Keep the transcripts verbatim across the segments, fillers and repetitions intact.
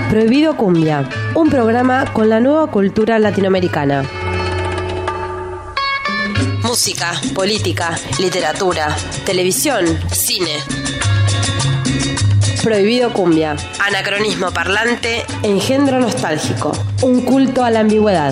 Prohibido Cumbia, un programa con la nueva cultura latinoamericana. Música, política, literatura, televisión, cine. Prohibido Cumbia, anacronismo parlante, engendro nostálgico, un culto a la ambigüedad.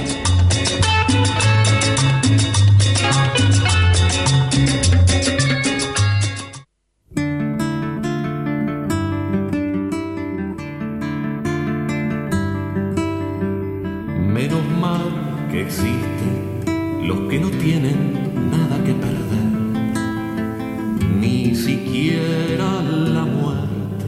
Menos mal que existen los que no tienen nada que perder, ni siquiera la muerte.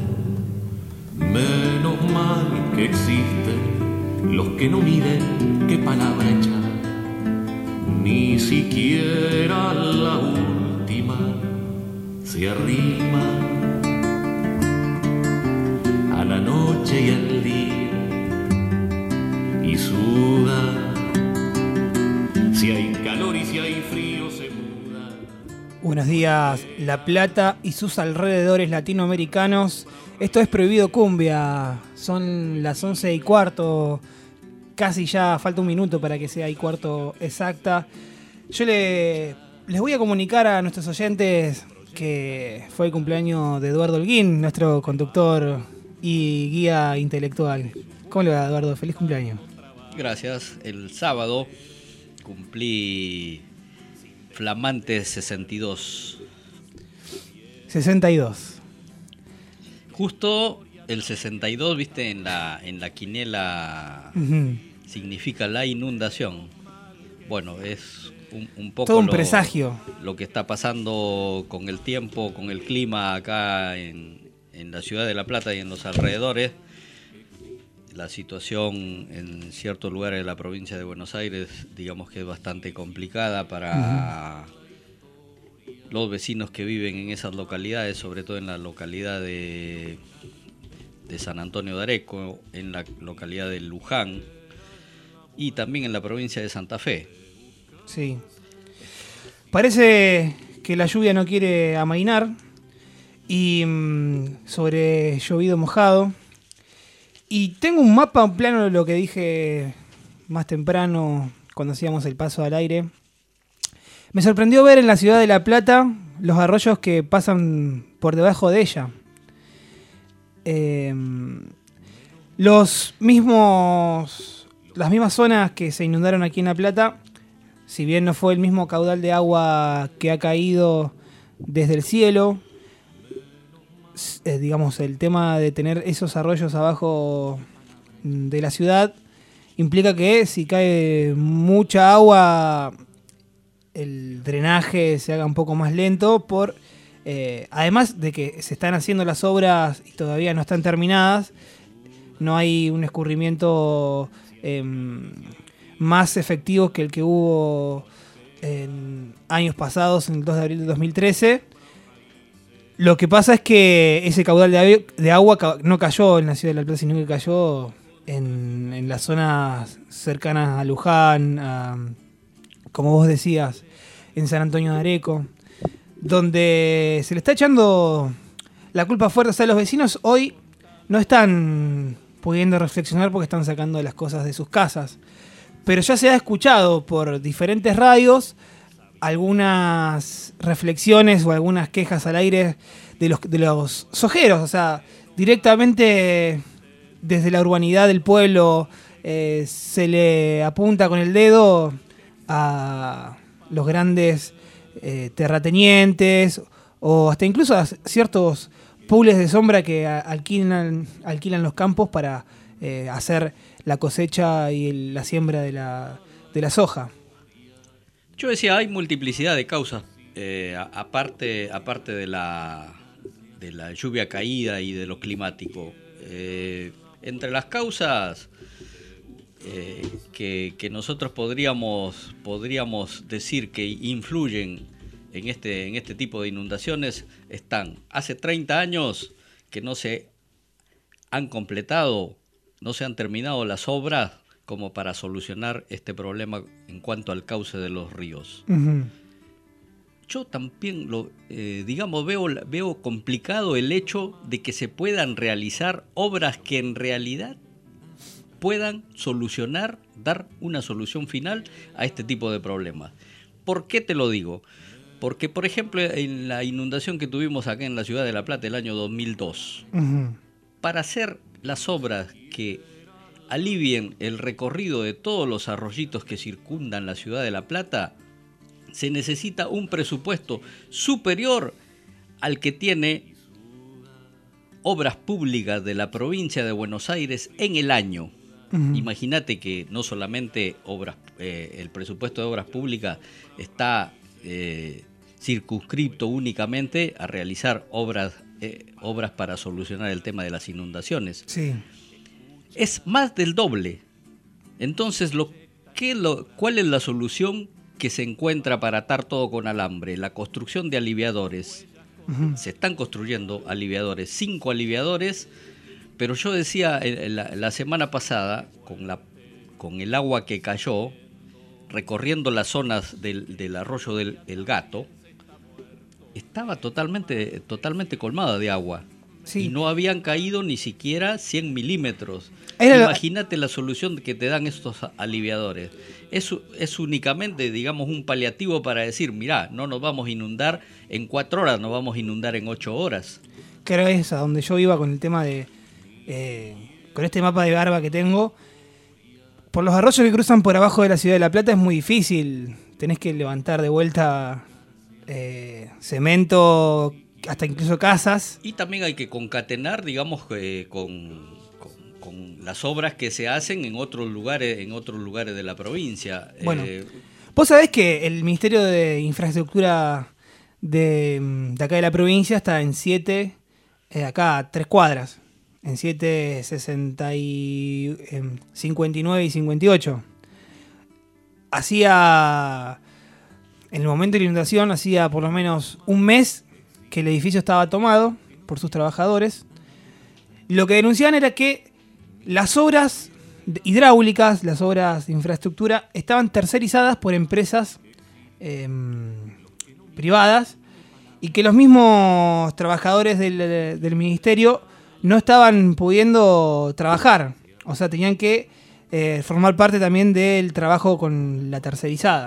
Menos mal que existen los que no miden qué palabra echar, ni siquiera la última se arrima a la noche y al día y suda. Si hay calor y si hay frío se muda. Buenos días, La Plata y sus alrededores latinoamericanos. Esto es Prohibido Cumbia. Son las once y cuarto. Casi ya falta un minuto para que sea y cuarto exacta. Yo le, les voy a comunicar a nuestros oyentes que fue el cumpleaños de Eduardo Holguín, nuestro conductor y guía intelectual. ¿Cómo le va, Eduardo? Feliz cumpleaños. Gracias. El sábado cumplí flamantes sesenta y dos. sesenta y dos. Justo el sesenta y dos, viste, en la, en la quiniela uh-huh. significa la inundación. Bueno, es un, un poco todo un lo, presagio. Lo que está pasando con el tiempo, con el clima acá en, en la ciudad de La Plata y en los alrededores. La situación en ciertos lugares de la provincia de Buenos Aires, digamos que es bastante complicada para uh-huh. los vecinos que viven en esas localidades, sobre todo en la localidad de, de San Antonio de Areco, en la localidad de Luján y también en la provincia de Santa Fe. Sí. Parece que la lluvia no quiere amainar y mmm, sobre llovido mojado. Y tengo un mapa, un plano de lo que dije más temprano cuando hacíamos el paso al aire. Me sorprendió ver en la ciudad de La Plata los arroyos que pasan por debajo de ella. Eh, los mismos, las mismas zonas que se inundaron aquí en La Plata, si bien no fue el mismo caudal de agua que ha caído desde el cielo, Eh, digamos, el tema de tener esos arroyos abajo de la ciudad implica que si cae mucha agua el drenaje se haga un poco más lento por eh, además de que se están haciendo las obras y todavía no están terminadas, no hay un escurrimiento eh, más efectivo que el que hubo en años pasados, en el dos de abril de dos mil trece. Lo que pasa es que ese caudal de, ave- de agua ca- no cayó en la ciudad de La Plata, sino que cayó en, en las zonas cercanas a Luján, a, como vos decías, en San Antonio de Areco, donde se le está echando la culpa fuerte. O sea, los vecinos hoy no están pudiendo reflexionar porque están sacando las cosas de sus casas. Pero ya se ha escuchado por diferentes radios algunas reflexiones o algunas quejas al aire de los, de los sojeros, o sea, directamente desde la urbanidad del pueblo eh, se le apunta con el dedo a los grandes eh, terratenientes o hasta incluso a ciertos pools de sombra que alquilan, alquilan los campos para eh, hacer la cosecha y el, la siembra de la, de la soja. Yo decía, hay multiplicidad de causas, eh, aparte, aparte de la, de la lluvia caída y de lo climático. Eh, entre las causas eh, que, que nosotros podríamos, podríamos decir que influyen en este, en este tipo de inundaciones están, hace treinta años que no se han completado, no se han terminado las obras como para solucionar este problema en cuanto al cauce de los ríos. Uh-huh. yo también, lo, eh, digamos, veo, veo complicado el hecho de que se puedan realizar obras que en realidad puedan solucionar, dar una solución final a este tipo de problemas. ¿Por qué te lo digo? Porque, por ejemplo, en la inundación que tuvimos acá en la ciudad de La Plata el año dos mil dos, uh-huh. para hacer las obras que alivien el recorrido de todos los arroyitos que circundan la ciudad de La Plata, se necesita un presupuesto superior al que tiene Obras Públicas de la provincia de Buenos Aires en el año. Uh-huh. Imagínate que no solamente obras, eh, el presupuesto de Obras Públicas está eh, circunscripto únicamente a realizar obras, eh, obras para solucionar el tema de las inundaciones. Sí. Es más del doble. Entonces, lo, ¿qué lo, ¿cuál es la solución que se encuentra para atar todo con alambre? La construcción de aliviadores. Uh-huh. Se están construyendo aliviadores, cinco aliviadores, pero yo decía la, la semana pasada, con, la, con el agua que cayó, recorriendo las zonas del, del arroyo del el Gato, estaba totalmente, totalmente colmada de agua. Sí. Y no habían caído ni siquiera cien milímetros. Imagínate la solución que te dan estos aliviadores. Es, es únicamente, digamos, un paliativo para decir, mirá, no nos vamos a inundar en cuatro horas, nos vamos a inundar en ocho horas. Claro, es a donde yo iba con el tema de... Eh, con este mapa de barba que tengo. Por los arroyos que cruzan por abajo de la ciudad de La Plata es muy difícil. Tenés que levantar de vuelta eh, cemento... hasta incluso casas. Y también hay que concatenar, digamos, eh, con, con, con las obras que se hacen en otros lugares, en otros lugares de la provincia. Bueno, eh, vos sabés que el Ministerio de Infraestructura de, de acá de la provincia está en siete, eh, acá a tres cuadras, en siete, sesenta y cincuenta y nueve y cincuenta y ocho. Hacía, en el momento de la inundación, hacía por lo menos un mes que el edificio estaba tomado por sus trabajadores. Lo que denunciaban era que las obras hidráulicas, las obras de infraestructura, estaban tercerizadas por empresas eh, privadas y que los mismos trabajadores del, del ministerio no estaban pudiendo trabajar. O sea, tenían que eh, formar parte también del trabajo con la tercerizada.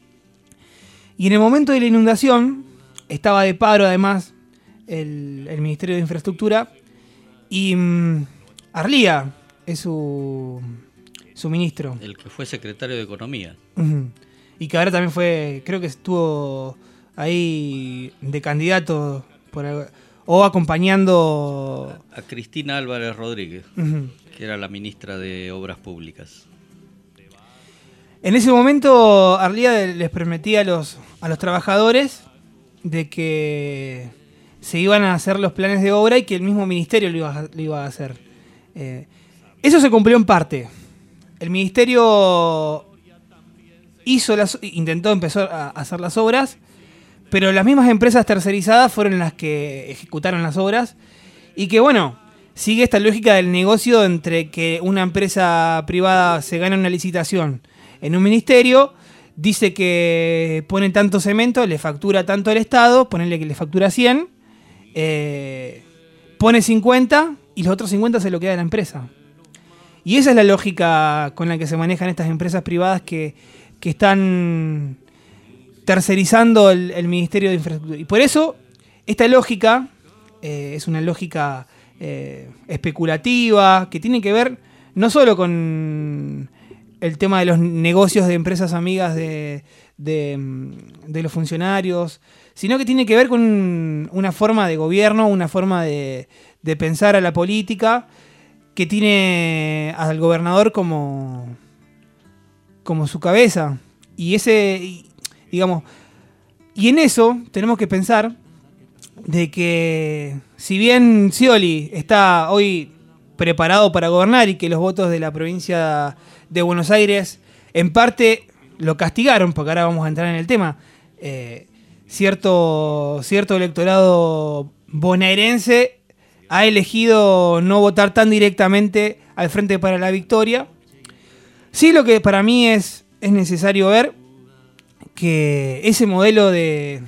Y en el momento de la inundación... estaba de paro, además, el, el Ministerio de Infraestructura. Y um, Arlía es su, su ministro. El que fue secretario de Economía. Uh-huh. Y que ahora también fue, creo que estuvo ahí de candidato por, o acompañando... A, a Cristina Álvarez Rodríguez, uh-huh. que era la ministra de Obras Públicas. En ese momento, Arlía les prometía a los, a los trabajadores... de que se iban a hacer los planes de obra y que el mismo ministerio lo iba a, lo iba a hacer. Eh, eso se cumplió en parte. El ministerio hizo las, intentó empezar a hacer las obras, pero las mismas empresas tercerizadas fueron las que ejecutaron las obras y que, bueno, sigue esta lógica del negocio entre que una empresa privada se gana una licitación en un ministerio... Dice que pone tanto cemento, le factura tanto al Estado, ponerle que le factura cien, eh, pone cincuenta y los otros cincuenta se lo queda la empresa. Y esa es la lógica con la que se manejan estas empresas privadas que, que están tercerizando el, el Ministerio de Infraestructura. Y por eso, esta lógica eh, es una lógica eh, especulativa que tiene que ver no solo con... el tema de los negocios de empresas amigas de, de, de los funcionarios, sino que tiene que ver con un, una forma de gobierno, una forma de, de pensar a la política que tiene al gobernador como, como su cabeza. Y ese, digamos, y en eso tenemos que pensar de que si bien Scioli está hoy preparado para gobernar y que los votos de la provincia de Buenos Aires en parte lo castigaron, porque ahora vamos a entrar en el tema, eh, cierto, cierto electorado bonaerense ha elegido no votar tan directamente al Frente para la Victoria. Sí, lo que para mí es, es necesario ver que ese modelo de,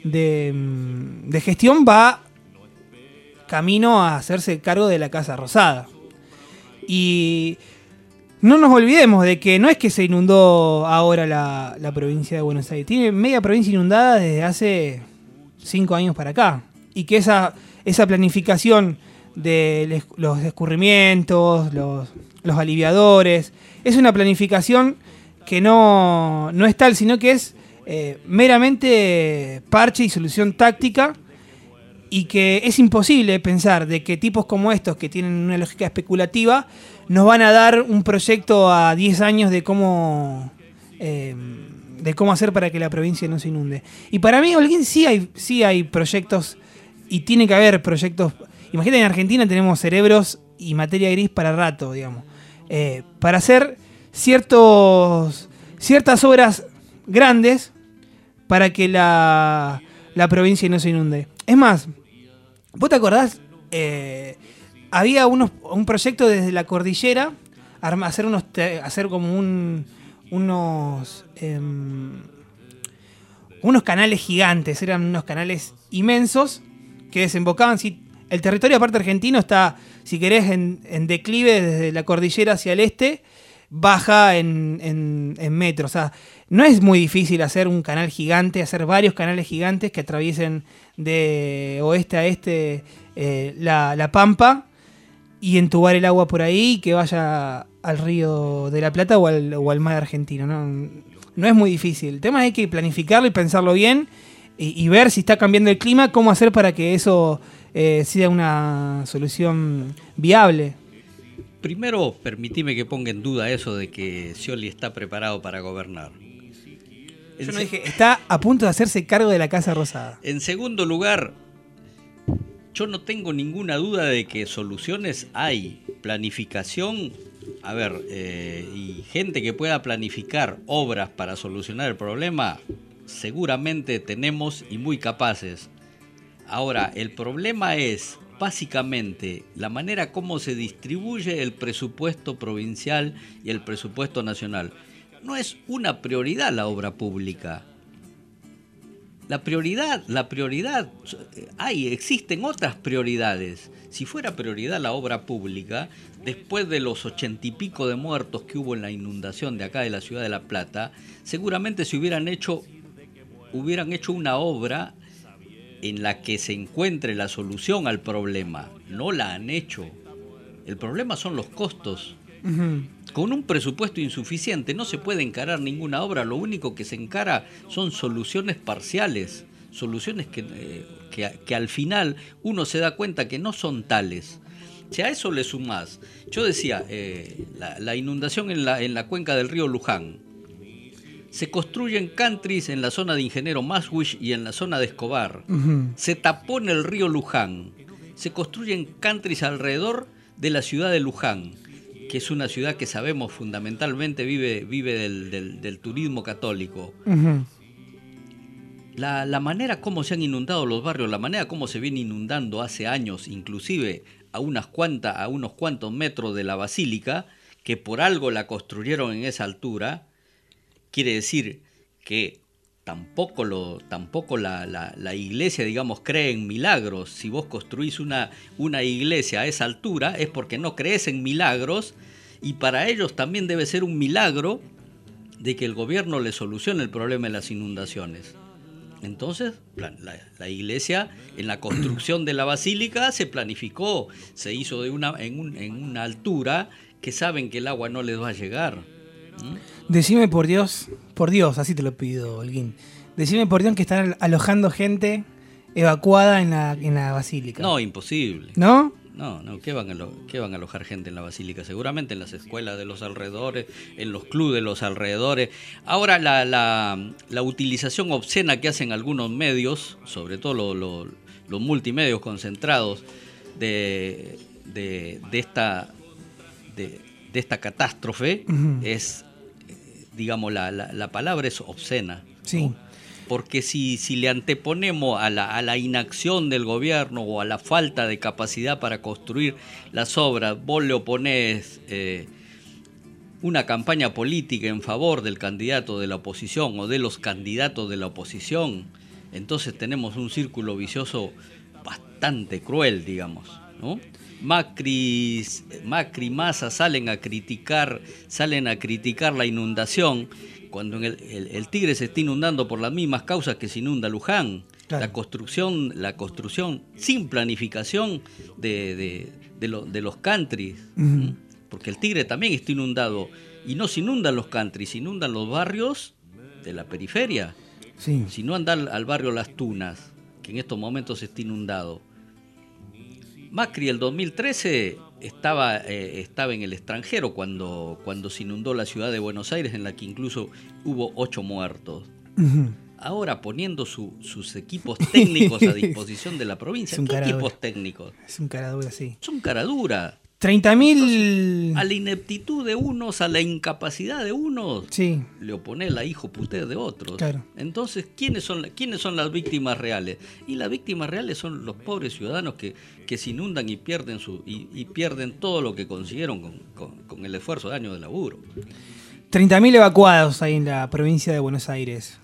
de, de gestión va camino a hacerse cargo de la Casa Rosada. Y no nos olvidemos de que no es que se inundó ahora la, la provincia de Buenos Aires. Tiene media provincia inundada desde hace cinco años para acá. Y que esa, esa planificación de los escurrimientos, los, los aliviadores, es una planificación que no, no es tal, sino que es eh, meramente parche y solución táctica. Y que es imposible pensar de que tipos como estos, que tienen una lógica especulativa, nos van a dar un proyecto a diez años de cómo eh, de cómo hacer para que la provincia no se inunde. Y para mí, Holguín, sí hay, sí hay proyectos, y tiene que haber proyectos. Imagínate, en Argentina tenemos cerebros y materia gris para rato, digamos. Eh, para hacer ciertos, ciertas obras grandes para que la, la provincia no se inunde. Es más, ¿vos te acordás? Eh, había unos, un proyecto desde la cordillera, arma, hacer, unos, hacer como un, unos, eh, unos canales gigantes, eran unos canales inmensos que desembocaban. Si, el territorio aparte argentino está, si querés, en, en declive desde la cordillera hacia el este, baja en, en, en metros. O sea, no es muy difícil hacer un canal gigante, hacer varios canales gigantes que atraviesen de oeste a este eh, la, la Pampa y entubar el agua por ahí y que vaya al Río de la Plata o al, o al mar argentino, ¿no? No es muy difícil. El tema es que hay que planificarlo y pensarlo bien y, y ver si está cambiando el clima, cómo hacer para que eso eh, sea una solución viable. Primero, permitime que ponga en duda eso de que Scioli está preparado para gobernar. Yo no dije, está a punto de hacerse cargo de la Casa Rosada. En segundo lugar, yo no tengo ninguna duda de que soluciones hay, planificación, a ver, eh, y gente que pueda planificar obras para solucionar el problema, seguramente tenemos y muy capaces. Ahora, el problema es básicamente la manera como se distribuye el presupuesto provincial y el presupuesto nacional. No es una prioridad la obra pública. La prioridad, la prioridad, hay, existen otras prioridades. Si fuera prioridad la obra pública, después de los ochenta y pico de muertos que hubo en la inundación de acá de la ciudad de La Plata, seguramente se hubieran hecho, hubieran hecho una obra en la que se encuentre la solución al problema. No la han hecho. El problema son los costos. Uh-huh. Con un presupuesto insuficiente no se puede encarar ninguna obra, lo único que se encara son soluciones parciales, soluciones que, eh, que, que al final uno se da cuenta que no son tales. Si a eso le sumás, yo decía, eh, la, la inundación en la, en la cuenca del río Luján, se construyen countries en la zona de Ingeniero Maswich y en la zona de Escobar, uh-huh. Se tapona el río Luján, se construyen countries alrededor de la ciudad de Luján, que es una ciudad que sabemos fundamentalmente vive, vive del, del, del turismo católico. Uh-huh. La, la manera como se han inundado los barrios, la manera como se viene inundando hace años, inclusive a, unas cuantas, a unos cuantos metros de la basílica, que por algo la construyeron en esa altura, quiere decir que tampoco, lo, tampoco la, la, la iglesia, digamos, cree en milagros. Si vos construís una, una iglesia a esa altura es porque no crees en milagros, y para ellos también debe ser un milagro de que el gobierno le solucione el problema de las inundaciones. Entonces, la, la iglesia en la construcción de la basílica se planificó, se hizo de una, en, un, en una altura que saben que el agua no les va a llegar. ¿Mm? Decime por Dios, por Dios, así te lo pido, Holguín. Decime por Dios que están alojando gente evacuada en la, en la basílica. No, imposible. ¿No? No, no, ¿qué van, a alo- ¿qué van a alojar gente en la basílica? Seguramente en las escuelas de los alrededores, en los clubes de los alrededores. Ahora, la, la, la utilización obscena que hacen algunos medios, sobre todo lo, lo, los multimedios concentrados de, de, de, esta, de, de esta catástrofe, uh-huh. es, digamos, la, la, la palabra es obscena. Sí. ¿No? Porque si, si le anteponemos a la, a la inacción del gobierno o a la falta de capacidad para construir las obras, vos le oponés eh, una campaña política en favor del candidato de la oposición o de los candidatos de la oposición, Entonces tenemos un círculo vicioso bastante cruel, digamos, ¿no? Macri, Macri, Massa salen a criticar, salen a criticar la inundación, cuando en el, el, el Tigre se está inundando por las mismas causas que se inunda Luján. Claro. La construcción, la construcción sin planificación de, de, de, lo, de los countries, uh-huh. porque el Tigre también está inundado, y no se inundan los countries, se inundan los barrios de la periferia. Sí. Si no anda al, al barrio Las Tunas, que en estos momentos está inundado. Macri el dos mil trece estaba, eh, estaba en el extranjero cuando, cuando se inundó la ciudad de Buenos Aires, en la que incluso hubo ocho muertos. Uh-huh. Ahora poniendo su, sus equipos técnicos a disposición de la provincia. ¿Qué equipos técnicos? Es un caradura, sí. Son caradura. treinta mil... A la ineptitud de unos, a la incapacidad de unos, sí. le opone la hijo puté de otros. Claro. Entonces, ¿quiénes son, ¿quiénes son las víctimas reales? Y las víctimas reales son los pobres ciudadanos que, que se inundan y pierden su y, y pierden todo lo que consiguieron con, con, con el esfuerzo de años de laburo. treinta mil evacuados hay en la provincia de Buenos Aires.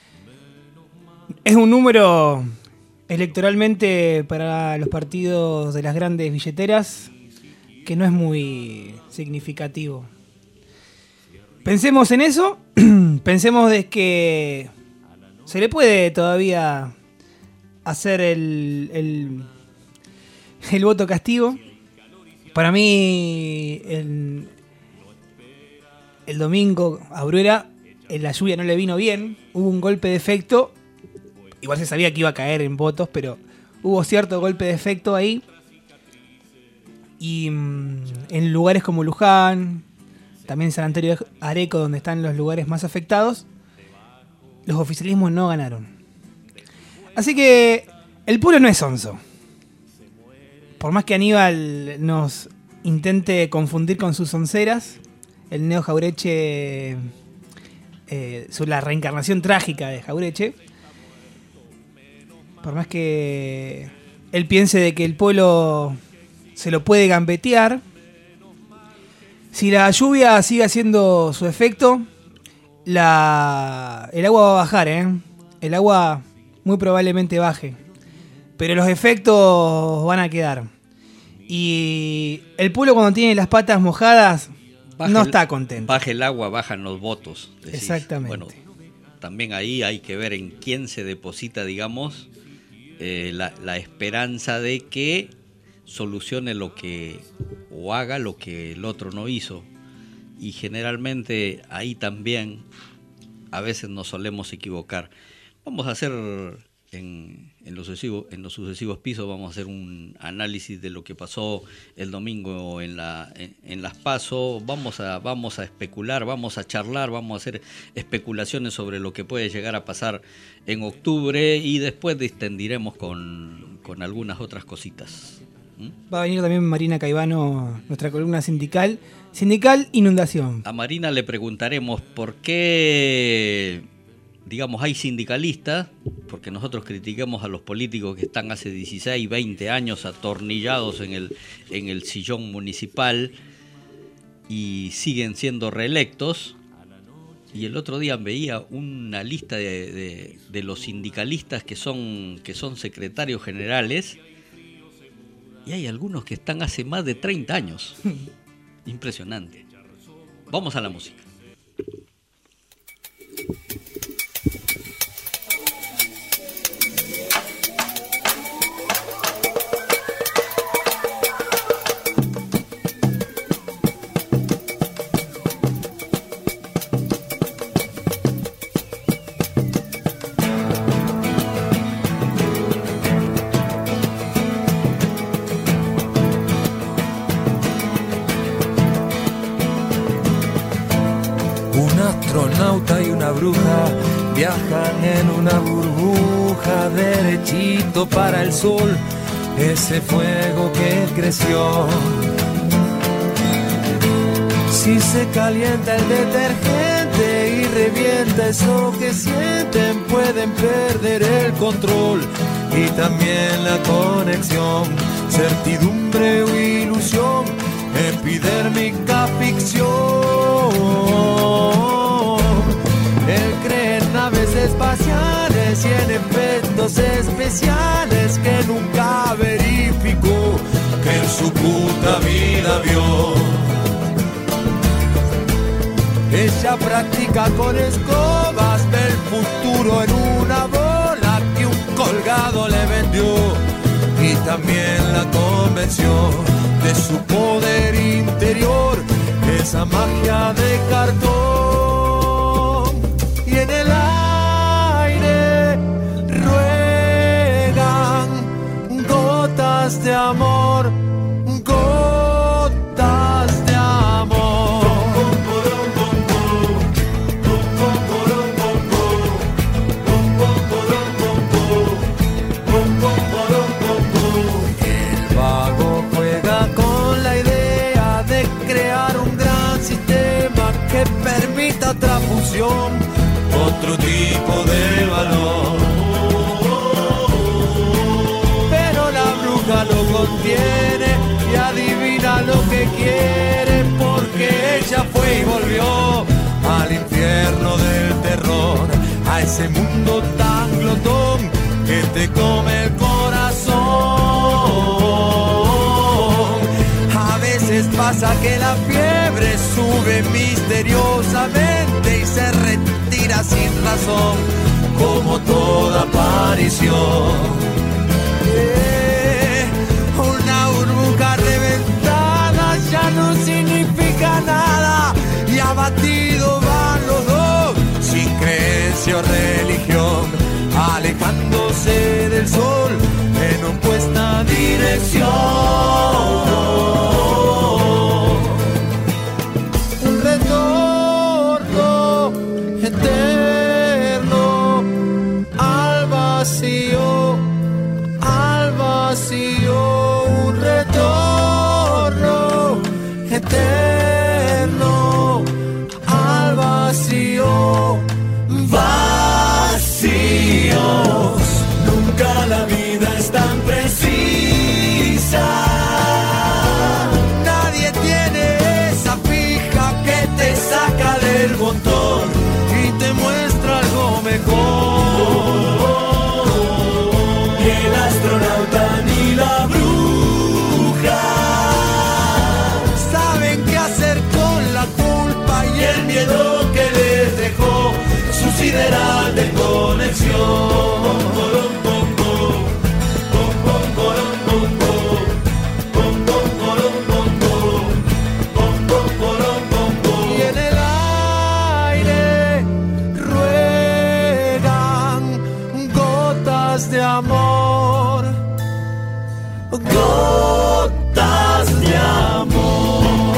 Es un número electoralmente para los partidos de las grandes billeteras que no es muy significativo. Pensemos en eso, pensemos de que se le puede todavía hacer el, el, el voto castigo. Para mí, el, el domingo a Bruera, en la lluvia no le vino bien, hubo un golpe de efecto. Igual se sabía que iba a caer en votos, pero hubo cierto golpe de efecto ahí. Y mmm, en lugares como Luján, también San Antonio de Areco, donde están los lugares más afectados, los oficialismos no ganaron. Así que el pueblo no es sonso. Por más que Aníbal nos intente confundir con sus sonceras, el Neo Jaureche, eh, sobre la reencarnación trágica de Jaureche, por más que él piense de que el pueblo se lo puede gambetear, si la lluvia sigue haciendo su efecto, la, el agua va a bajar, ¿eh? El agua muy probablemente baje, pero los efectos van a quedar. Y el pueblo, cuando tiene las patas mojadas, baja no el, está contento. Baja el agua, bajan los votos. Decís. Exactamente. Bueno, también ahí hay que ver en quién se deposita, digamos, eh, la, la esperanza de que solucione lo que o haga lo que el otro no hizo. Y generalmente ahí también a veces nos solemos equivocar. Vamos a hacer en, en, los sucesivos, en los sucesivos pisos, vamos a hacer un análisis de lo que pasó el domingo en, la, en, en las PASO. Vamos a, vamos a especular, vamos a charlar, vamos a hacer especulaciones sobre lo que puede llegar a pasar en octubre y después distendiremos con, con algunas otras cositas. Va a venir también Marina Caivano, nuestra columna sindical. Sindical Inundación. A Marina le preguntaremos por qué, digamos, hay sindicalistas, porque nosotros criticamos a los políticos que están hace dieciséis, veinte años atornillados en el, en el sillón municipal y siguen siendo reelectos. Y el otro día veía una lista de, de, de los sindicalistas que son, que son secretarios generales. Y hay algunos que están hace más de treinta años. Impresionante. Vamos a la música. Y una bruja viajan en una burbuja derechito para el sol, ese fuego que creció. Si se calienta el detergente y revienta eso que sienten, pueden perder el control y también la conexión, certidumbre o ilusión, epidérmica ficción. El creer naves espaciales finales y en efectos especiales que nunca verificó, que en su puta vida vio. Ella practica con escobas, ve el futuro en una bola que un colgado le vendió, y también la convenció de su poder interior, esa magia de cartón. Y en el aire ruegan gotas de amor, gotas de amor. El vago juega con la idea de crear un gran sistema que permita otra función, otro tipo de valor. Pero la bruja lo contiene y adivina lo que quiere, porque ella fue y volvió al infierno del terror, a ese mundo tan glotón que te come el corazón. A veces pasa que la fiebre sube misteriosamente y se retira sin razón, como toda aparición. Eh, una burbuja reventada ya no significa nada, y abatido van los dos, sin creencia o religión, alejándose del sol en opuesta dirección. Un retorno eterno al vacío, al vacío, un retorno eterno al vacío, vacíos. Nunca la vida es tan precisa. Nadie tiene esa fija que te saca del montón y te muestra algo mejor. Ni el astronauta ni la bruja saben qué hacer con la culpa y el miedo que les dejó su sideral de conexión. Y en el aire ruegan gotas de amor, gotas de amor.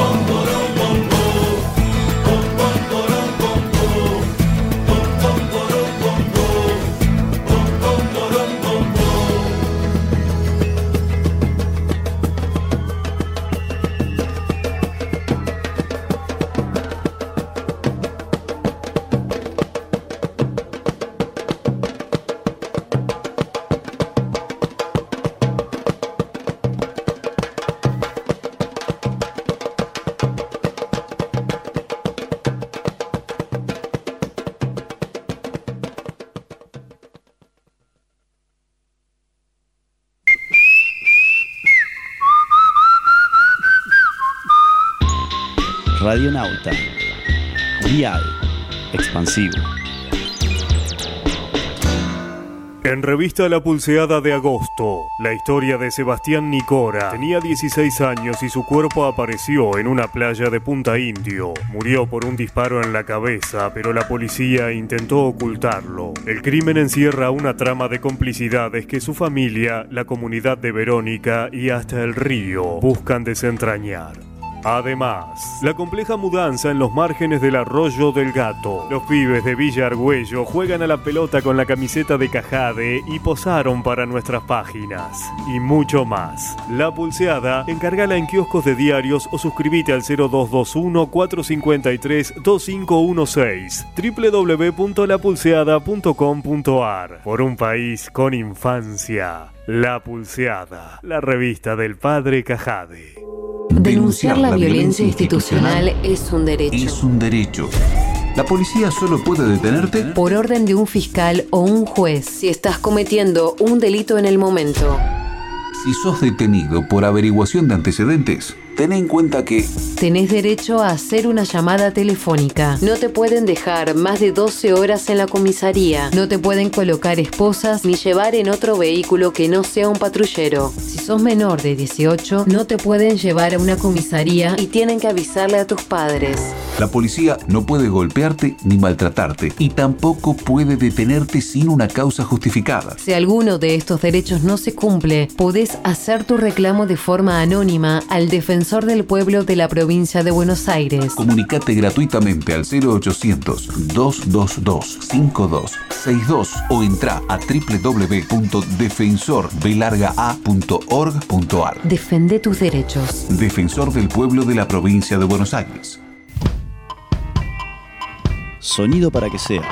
Radionauta. Dial. Expansivo. En revista La Pulseada de agosto, la historia de Sebastián Nicora. Tenía dieciséis años y su cuerpo apareció en una playa de Punta Indio. Murió por un disparo en la cabeza, pero la policía intentó ocultarlo. El crimen encierra una trama de complicidades que su familia, la comunidad de Verónica y hasta el río buscan desentrañar. Además, la compleja mudanza en los márgenes del Arroyo del Gato. Los pibes de Villa Argüello juegan a la pelota con la camiseta de Cajade y posaron para nuestras páginas. Y mucho más. La Pulseada, encárgala en kioscos de diarios o suscríbete al cero dos dos uno, cuatro cinco tres, dos cinco uno seis. doble u doble u doble u punto la pulseada punto com punto a r. Por un país con infancia. La Pulseada, la revista del padre Cajade. Denunciar la violencia institucional es un derecho. Es un derecho. La policía solo puede detenerte por orden de un fiscal o un juez si estás cometiendo un delito en el momento. Si sos detenido por averiguación de antecedentes, ten en cuenta que tenés derecho a hacer una llamada telefónica. No te pueden dejar más de doce horas en la comisaría. No te pueden colocar esposas ni llevar en otro vehículo que no sea un patrullero. Si sos menor de dieciocho, no te pueden llevar a una comisaría y tienen que avisarle a tus padres. la policía no puede golpearte ni maltratarte y tampoco puede detenerte sin una causa justificada. Si alguno de estos derechos no se cumple, podés hacer tu reclamo de forma anónima al Defensor del Pueblo de la provincia de Buenos Aires. Comunicate gratuitamente al cero ochocientos, dos dos dos, cinco dos seis dos o entra a doble u doble u doble u punto defensor b larga a punto org punto a r. Defende tus derechos. Defensor del Pueblo de la provincia de Buenos Aires. Sonido para que sea.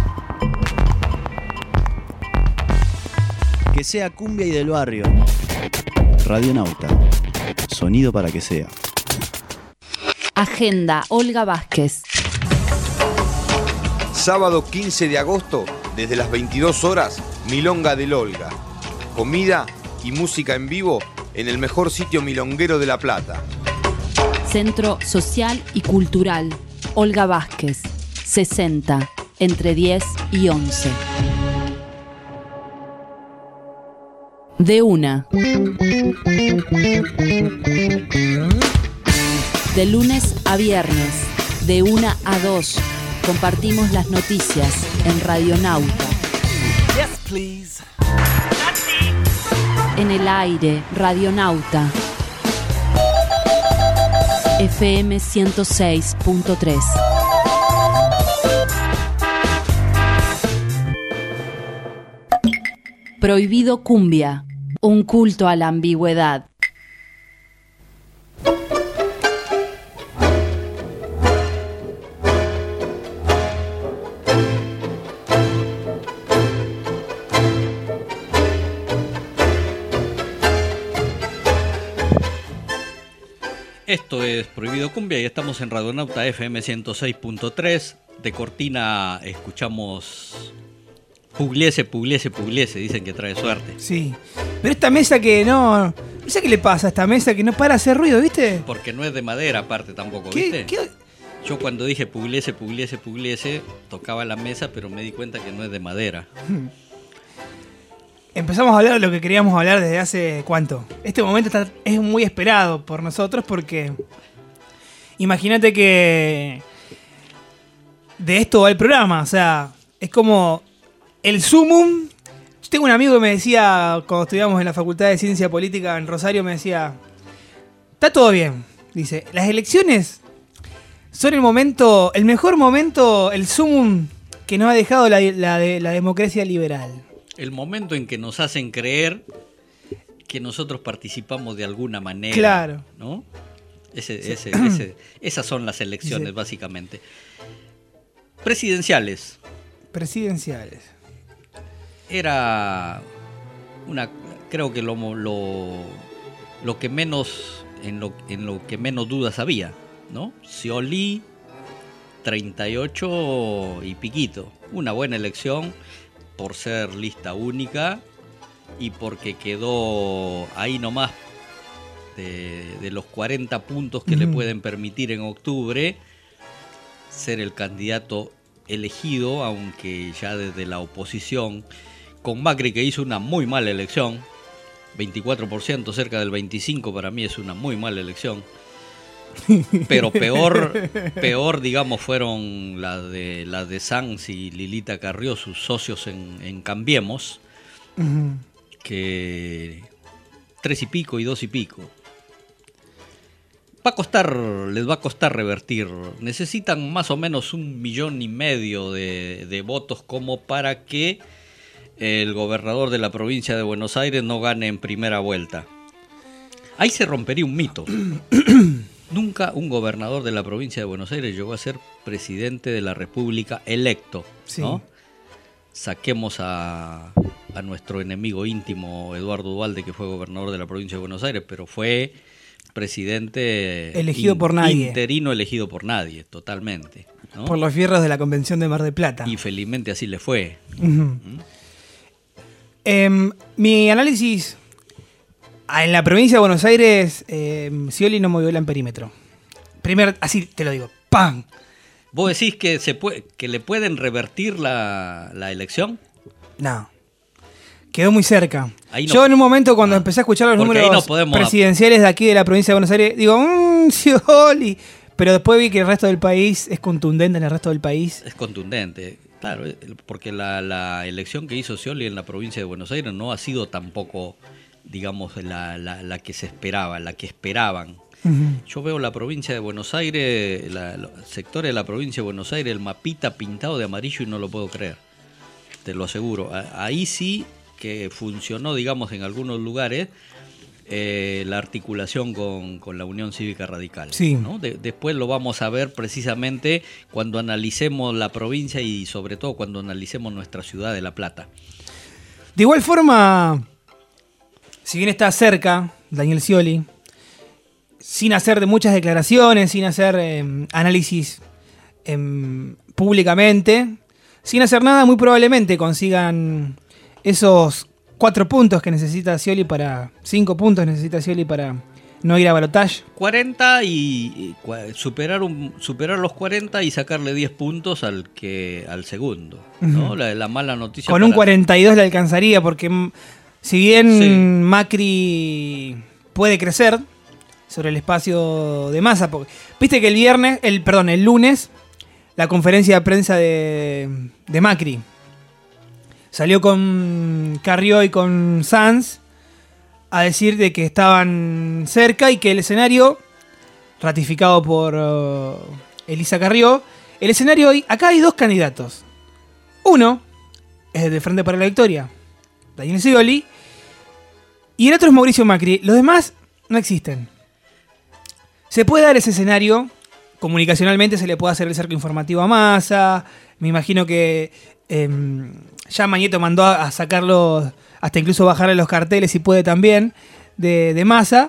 Que sea cumbia y del barrio. Radionauta. Sonido para que sea. Agenda Olga Vázquez. Sábado quince de agosto, desde las veintidós horas, Milonga del Olga. Comida y música en vivo en el mejor sitio milonguero de La Plata. Centro Social y Cultural Olga Vázquez, sesenta, entre diez y once. De una. De lunes a viernes, de una a dos, compartimos las noticias en Radionauta. Yes, please. En el aire, Radionauta. F M ciento seis punto tres. Prohibido cumbia, un culto a la ambigüedad. Esto es Prohibido Cumbia y estamos en Radionauta F M ciento seis punto tres. De cortina escuchamos Pugliese, Pugliese, Pugliese, dicen que trae suerte. Sí, pero esta mesa que no... No sé qué le pasa a esta mesa que no para de hacer ruido, ¿viste? Porque no es de madera aparte tampoco, ¿Qué, ¿viste? ¿qué? Yo cuando dije Pugliese, Pugliese, Pugliese, tocaba la mesa, pero me di cuenta que no es de madera. Empezamos a hablar de lo que queríamos hablar desde hace ¿cuánto? Este momento está, es muy esperado por nosotros porque imagínate que de esto va el programa, o sea, es como el sumum. Yo tengo un amigo que me decía, cuando estudiamos en la Facultad de Ciencia Política en Rosario, me decía, está todo bien, dice, las elecciones son el momento, el mejor momento, el sumum que nos ha dejado la, la, la democracia liberal. El momento en que nos hacen creer que nosotros participamos de alguna manera. Claro. ¿No? Ese, Sí. ese, ese, esas son las elecciones, Sí. básicamente. Presidenciales. Presidenciales. Era una, creo que lo, lo, lo que menos, en lo, en lo que menos dudas había, ¿no? Scioli, treinta y ocho y piquito. Una buena elección por ser lista única y porque quedó ahí nomás de, de los cuarenta puntos que uh-huh. le pueden permitir en octubre ser el candidato elegido, aunque ya desde la oposición, con Macri, que hizo una muy mala elección, veinticuatro por ciento, cerca del veinticinco por ciento, para mí es una muy mala elección. Pero peor, peor digamos, fueron las de, las de Sanz y Lilita Carrió, sus socios en, en Cambiemos, uh-huh. que tres y pico y dos y pico. Va a costar, les va a costar revertir. Necesitan más o menos un millón y medio de, de votos como para que el gobernador de la provincia de Buenos Aires no gane en primera vuelta. Ahí se rompería un mito. Nunca un gobernador de la provincia de Buenos Aires llegó a ser presidente de la República electo, sí. ¿no? Saquemos a, a nuestro enemigo íntimo Eduardo Duhalde, que fue gobernador de la provincia de Buenos Aires, pero fue presidente elegido in, por nadie. Interino elegido por nadie, totalmente. ¿no? Por los fierros de la Convención de Mar del Plata. Y felizmente así le fue. Uh-huh. ¿Mm? Eh, mi análisis, en la provincia de Buenos Aires, eh, Scioli no movió el perímetro. Primer, así te lo digo, ¡pam! ¿Vos decís que se puede, que le pueden revertir la, la elección? No. Quedó muy cerca. Ahí no. Yo en un momento cuando ah. empecé a escuchar los Porque números no presidenciales de aquí de la provincia de Buenos Aires, digo, mmm, Scioli. Pero después vi que el resto del país es contundente en el resto del país. Es contundente, claro, porque la, la elección que hizo Scioli en la provincia de Buenos Aires no ha sido tampoco, digamos, la, la, la que se esperaba, la que esperaban. Uh-huh. Yo veo la provincia de Buenos Aires, la, los sectores de la provincia de Buenos Aires, el mapita pintado de amarillo y no lo puedo creer, te lo aseguro. Ahí sí que funcionó, digamos, en algunos lugares eh, la articulación con, con la Unión Cívica Radical. Sí. ¿no? De, después lo vamos a ver precisamente cuando analicemos la provincia y sobre todo cuando analicemos nuestra ciudad de La Plata. De igual forma, si bien está cerca Daniel Scioli, sin hacer de muchas declaraciones, sin hacer eh, análisis eh, públicamente, sin hacer nada, muy probablemente consigan esos cuatro puntos que necesita Scioli para... Cinco puntos necesita Scioli para no ir a balotaje. cuarenta y, y superar, un, superar los cuarenta y sacarle diez puntos al que al segundo. ¿no? Uh-huh. la, la mala noticia. Con para... un cuarenta y dos le alcanzaría, porque si bien sí. Macri puede crecer sobre el espacio de Massa, porque viste que el viernes, el perdón, el lunes, la conferencia de prensa de, de Macri salió con Carrió y con Sanz a decir de que estaban cerca y que el escenario, ratificado por uh, Elisa Carrió, el escenario, acá hay dos candidatos. Uno es el de Frente para la Victoria, Daniel Scioli, y el otro es Mauricio Macri. Los demás no existen. Se puede dar ese escenario, comunicacionalmente se le puede hacer el cerco informativo a Massa, me imagino que eh, ya Mañeto mandó a, a sacarlos, hasta incluso bajarle los carteles si puede también, de, de Massa,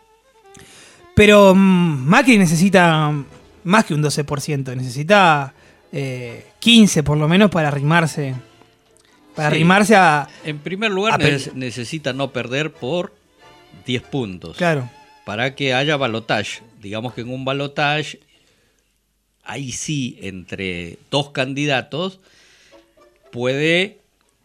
pero um, Macri necesita más que un doce por ciento, necesita eh, quince por lo menos para arrimarse, para sí. arrimarse a... En primer lugar neces- necesita no perder por diez puntos. Claro. Para que haya balotaje. Digamos que en un balotaje, ahí sí, entre dos candidatos, puede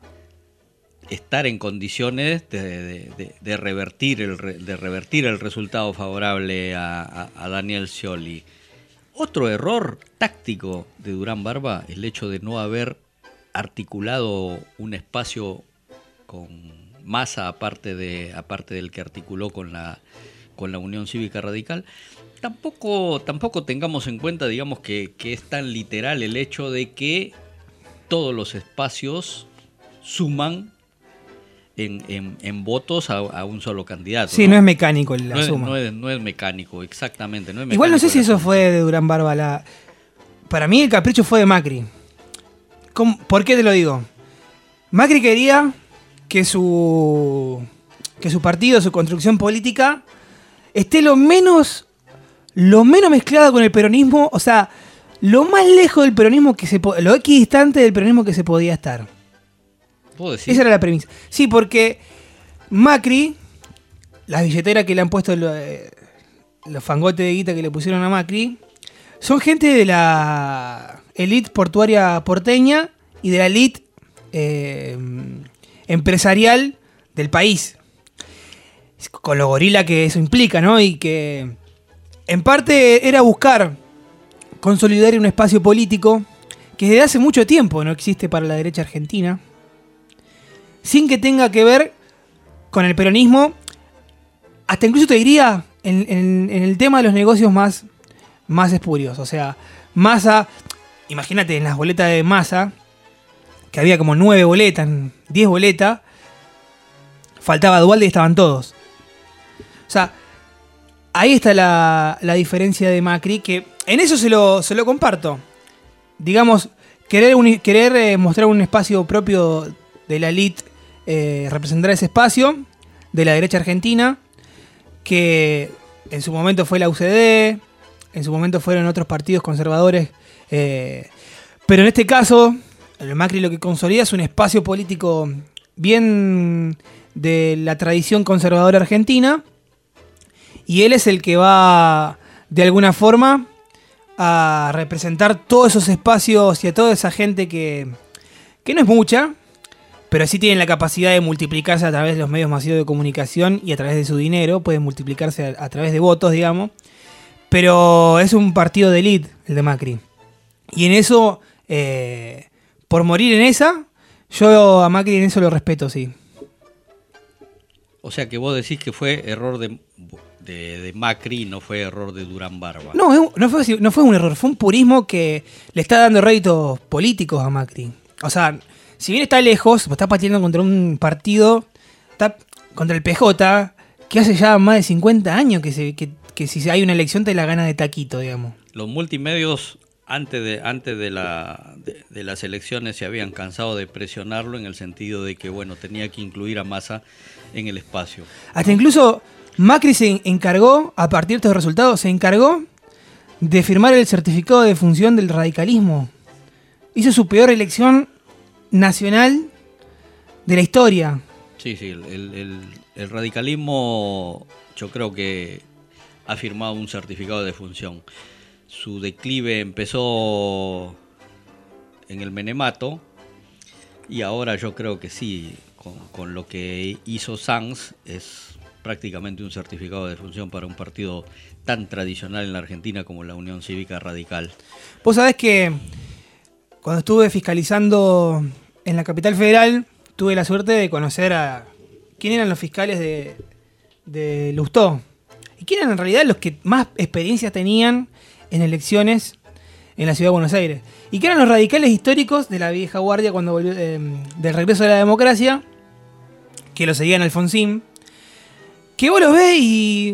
estar en condiciones de, de, de, de, revertir, el, de revertir el resultado favorable a, a, a Daniel Scioli. Otro error táctico de Durán Barba, el hecho de no haber articulado un espacio con Massa, aparte, de, aparte del que articuló con la... con la Unión Cívica Radical, tampoco, tampoco tengamos en cuenta, digamos, que, que es tan literal el hecho de que todos los espacios suman en, en, en votos a, a un solo candidato. Sí, no, no es mecánico la no suma. Es, no, es, no es mecánico, exactamente. No es Igual no sé si eso suma. fue de Durán Barba. La... Para mí el capricho fue de Macri. ¿Cómo? ¿Por qué te lo digo? Macri quería que su, que su partido, su construcción política esté lo menos, lo menos mezclado con el peronismo, o sea, lo más lejos del peronismo que se po- lo equidistante del peronismo que se podía estar. ¿Puedo decir? Esa era la premisa. Sí, porque Macri, las billeteras que le han puesto, lo, eh, los fangotes de guita que le pusieron a Macri, son gente de la elite portuaria porteña y de la elite eh, empresarial del país. Con lo gorila que eso implica, ¿no? Y que en parte era buscar consolidar un espacio político que desde hace mucho tiempo no existe para la derecha argentina, sin que tenga que ver con el peronismo, hasta incluso te diría en, en, en el tema de los negocios más, más espurios. O sea, Massa, imagínate en las boletas de Massa, que había como nueve boletas, diez boletas, faltaba Duhalde y estaban todos. O sea, ahí está la, la diferencia de Macri, que en eso se lo, se lo comparto. Digamos, querer, un, querer eh, mostrar un espacio propio de la elite, eh, representar ese espacio de la derecha argentina, que en su momento fue la U C D, en su momento fueron otros partidos conservadores. Eh, pero en este caso, el Macri lo que consolida es un espacio político bien de la tradición conservadora argentina. Y él es el que va, de alguna forma, a representar todos esos espacios y a toda esa gente que, que no es mucha, pero sí tienen la capacidad de multiplicarse a través de los medios masivos de comunicación y a través de su dinero. Pueden multiplicarse a, a través de votos, digamos. Pero es un partido de élite, el de Macri. Y en eso, eh, por morir en esa, yo a Macri en eso lo respeto, sí. O sea que vos decís que fue error de, de, de Macri, no fue error de Durán Barba. No, no fue, no fue un error, fue un purismo que le está dando réditos políticos a Macri. O sea, si bien está lejos, está pateando contra un partido, está contra el P J, que hace ya más de cincuenta años que, se, que, que si hay una elección te la gana de taquito, digamos. Los multimedios antes de antes de, la, de, de las elecciones se habían cansado de presionarlo en el sentido de que, bueno, tenía que incluir a Massa en el espacio. Hasta incluso Macri se encargó, a partir de estos resultados, se encargó de firmar el certificado de función del radicalismo. Hizo su peor elección nacional de la historia. Sí, sí, el, el, el radicalismo yo creo que ha firmado un certificado de función. Su declive empezó en el Menemato y ahora yo creo que sí, con, con lo que hizo Sanz, es prácticamente un certificado de función para un partido tan tradicional en la Argentina como la Unión Cívica Radical. Vos sabés que cuando estuve fiscalizando en la Capital Federal, tuve la suerte de conocer a quién eran los fiscales de, de Lustó. Y quién eran en realidad los que más experiencia tenían en elecciones en la Ciudad de Buenos Aires. Y que eran los radicales históricos de la vieja guardia cuando volvió eh, del regreso de la democracia, que lo seguían Alfonsín, que vos los ves y,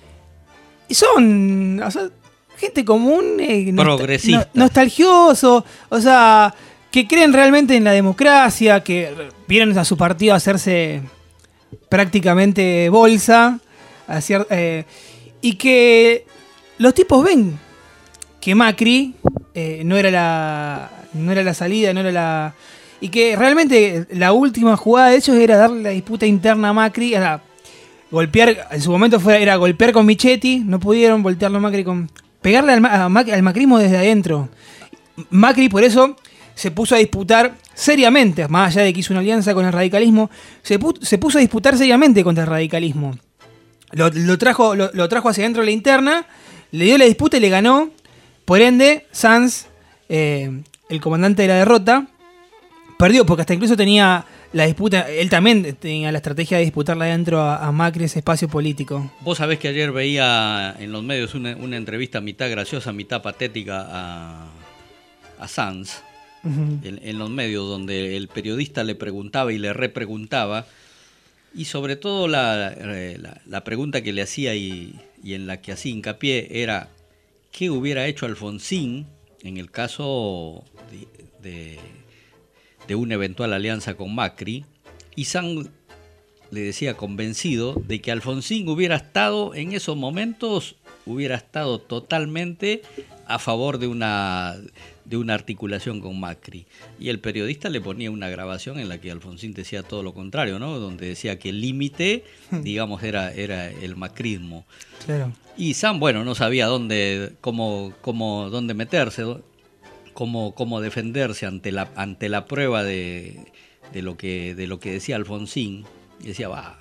y son, o sea, gente común, eh, progresista, no, nostalgioso, o sea, que creen realmente en la democracia, que vieron a su partido hacerse prácticamente bolsa, hacer, eh, y que los tipos ven que Macri eh, no era la no era la salida, no era la y que realmente la última jugada de ellos era darle la disputa interna a Macri, era golpear, en su momento fue era golpear con Michetti, no pudieron voltearlo a Macri con pegarle al, a Macri, al macrismo desde adentro. Macri por eso se puso a disputar seriamente, más allá de que hizo una alianza con el radicalismo, se, pu se puso a disputar seriamente contra el radicalismo. Lo, lo, trajo, lo, lo trajo hacia adentro de la interna, le dio la disputa y le ganó. Por ende, Sanz, eh, el comandante de la derrota, perdió porque hasta incluso tenía la disputa, él también tenía la estrategia de disputarla adentro a, a Macri, ese espacio político. Vos sabés que ayer veía en los medios una, una entrevista mitad graciosa, mitad patética a, a Sanz, uh-huh. en, en los medios, donde el periodista le preguntaba y le repreguntaba, y sobre todo la, la, la pregunta que le hacía y, y en la que hacía hincapié era ¿qué hubiera hecho Alfonsín en el caso de, de, de una eventual alianza con Macri? Y Sanz le decía convencido de que Alfonsín hubiera estado en esos momentos, hubiera estado totalmente a favor de una, de una articulación con Macri. Y el periodista le ponía una grabación en la que Alfonsín decía todo lo contrario, ¿no? Donde decía que el límite, digamos, era, era el macrismo. Claro. Y Sanz, bueno, no sabía dónde, cómo, cómo, dónde meterse, cómo, cómo defenderse ante la, ante la prueba de, de, lo que, de lo que decía Alfonsín. Y decía, va,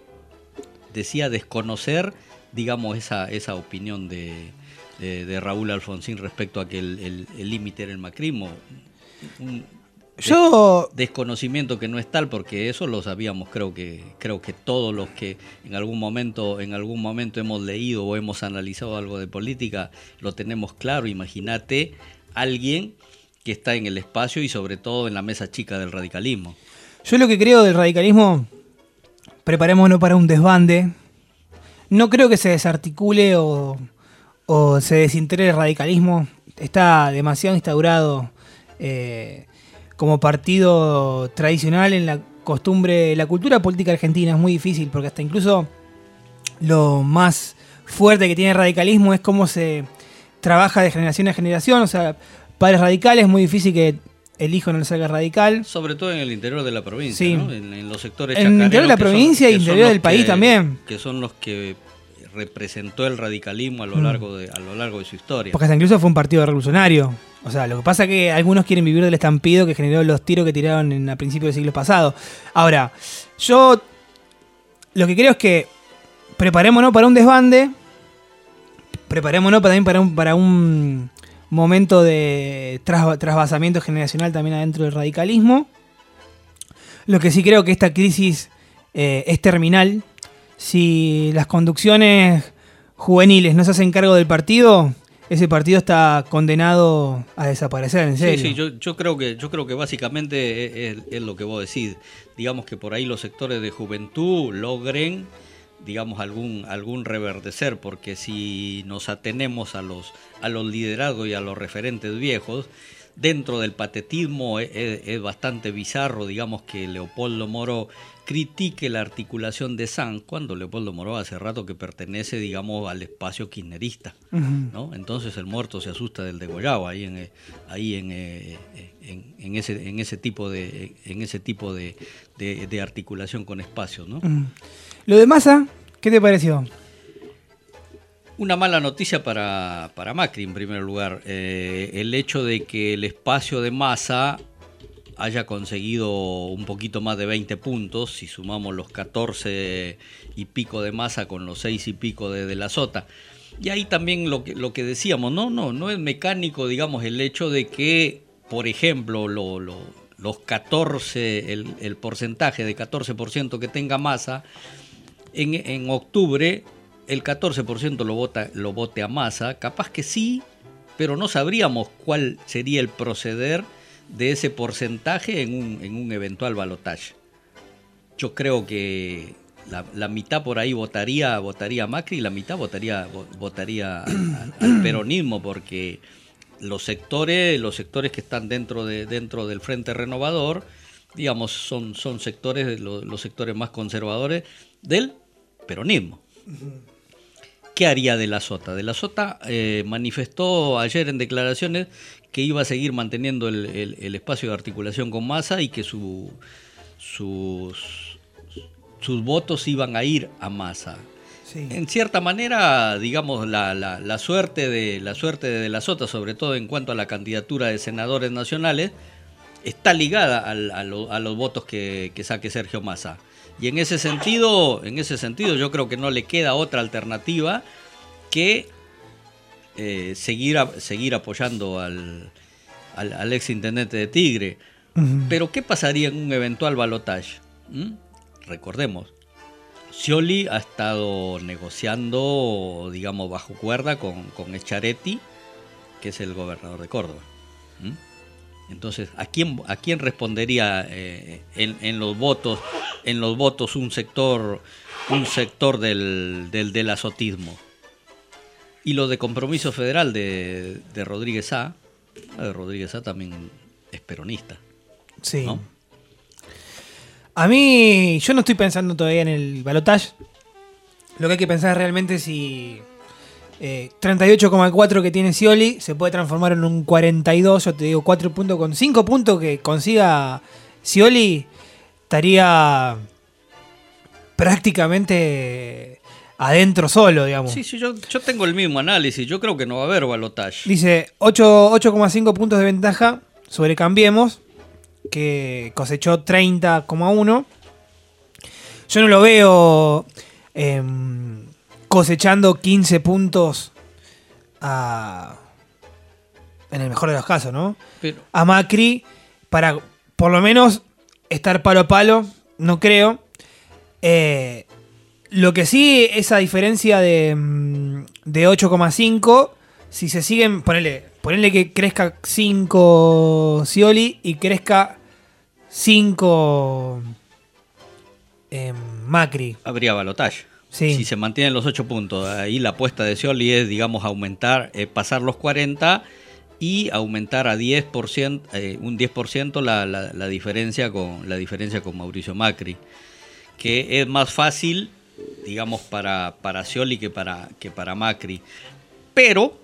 decía desconocer, digamos, esa, esa opinión de, de, de Raúl Alfonsín respecto a que el límite era el macrismo. Un Yo... desconocimiento que no es tal, porque eso lo sabíamos, creo que creo que todos los que en algún momento en algún momento hemos leído o hemos analizado algo de política, lo tenemos claro. Imagínate alguien que está en el espacio y sobre todo en la mesa chica del radicalismo. Yo lo que creo del radicalismo, preparémonos para un desbande. No creo que se desarticule o, o se desintegre el radicalismo. Está demasiado instaurado eh, como partido tradicional en la costumbre, la cultura política argentina. Es muy difícil porque hasta incluso lo más fuerte que tiene el radicalismo es cómo se trabaja de generación a generación, o sea, padres radicales, es muy difícil que el hijo no le salga radical. Sobre todo en el interior de la provincia, sí. ¿no? En, en los sectores en el interior de la provincia y interior del país que, también. Que son los que representó el radicalismo a lo largo de, a lo largo de su historia. Porque hasta incluso fue un partido revolucionario. O sea, lo que pasa es que algunos quieren vivir del estampido que generó los tiros que tiraron en, a principios del siglo pasado. Ahora, yo lo que creo es que preparémonos para un desbande, preparémonos también para un, para un momento de tras, trasvasamiento generacional también adentro del radicalismo. Lo que sí creo que esta crisis eh, es terminal. Si las conducciones juveniles no se hacen cargo del partido, ese partido está condenado a desaparecer, en serio. Sí, sí, yo, yo creo que yo creo que básicamente es, es lo que vos decís. Digamos que por ahí los sectores de juventud logren, digamos, algún algún reverdecer, porque si nos atenemos a los a los liderazgos y a los referentes viejos, dentro del patetismo es, es, es bastante bizarro, digamos, que Leopoldo Moro critique la articulación de S A N cuando Leopoldo Moro hace rato que pertenece, digamos, al espacio kirchnerista, uh-huh. ¿no? Entonces el muerto se asusta del degollado ahí en ahí en, en, en ese en ese tipo de en ese tipo de, de, de articulación con espacios, ¿no? Uh-huh. Lo de Massa, ¿qué te pareció? Una mala noticia para, para Macri, en primer lugar. Eh, el hecho de que el espacio de Massa haya conseguido un poquito más de veinte puntos, si sumamos los catorce y pico de Massa con los seis y pico de, de la Sota. Y ahí también lo que, lo que decíamos, no, no, no es mecánico, digamos, el hecho de que, por ejemplo, lo, lo, los catorce, el, el porcentaje de catorce por ciento que tenga Massa, en, en octubre el catorce por ciento lo, vota, lo vote a Massa, capaz que sí, pero no sabríamos cuál sería el proceder de ese porcentaje en un, en un eventual balotaje. Yo creo que la, la mitad por ahí votaría, votaría a Macri y la mitad votaría, votaría al, al peronismo, porque los sectores, los sectores que están dentro, de, dentro del Frente Renovador, digamos, son, son sectores, los, los sectores más conservadores del peronismo. ¿Qué haría De la Sota? De la Sota eh, manifestó ayer en declaraciones que iba a seguir manteniendo el, el, el espacio de articulación con Massa y que su, sus, sus votos iban a ir a Massa. Sí. En cierta manera, digamos, la, la, la, suerte de, la suerte de De la Sota, sobre todo en cuanto a la candidatura de senadores nacionales, está ligada al, a, lo, a los votos que, que saque Sergio Massa. Y en ese sentido, en ese sentido yo creo que no le queda otra alternativa que eh, seguir, a, seguir apoyando al, al, al ex intendente de Tigre. Uh-huh. Pero ¿qué pasaría en un eventual balotaje? ¿Mm? Recordemos, Scioli ha estado negociando, digamos, bajo cuerda con, con Schiaretti, que es el gobernador de Córdoba. ¿Mm? Entonces, ¿a quién, a quién respondería eh, en, en los votos, en los votos un sector, un sector del, del, del azotismo? Y lo de Compromiso Federal de, de Rodríguez A, de Rodríguez A también es peronista. Sí. ¿No? A mí, yo no estoy pensando todavía en el balotaje. Lo que hay que pensar es realmente si Eh, treinta y ocho coma cuatro que tiene Scioli se puede transformar en un cuarenta y dos, yo te digo cuatro puntos, con cinco puntos que consiga Scioli estaría prácticamente adentro solo, digamos. Sí, sí, yo, yo tengo el mismo análisis, yo creo que no va a haber balotaje. Dice ocho coma cinco puntos de ventaja sobre Cambiemos, que cosechó treinta coma uno. Yo no lo veo eh, cosechando quince puntos a, en el mejor de los casos, ¿no? Pero, a Macri para por lo menos estar palo a palo, no creo. Eh, lo que sí, esa diferencia de, de ocho coma cinco, si se siguen, ponele, ponele que crezca cinco Scioli y crezca cinco eh, Macri. Habría balotaje. Sí. Si se mantienen los ocho puntos, ahí la apuesta de Scioli es, digamos, aumentar, eh, pasar los cuarenta y aumentar a diez por ciento, eh, un diez por ciento la, la, la, diferencia con, la diferencia con Mauricio Macri, que es más fácil, digamos, para, para Scioli que para, que para Macri. Pero,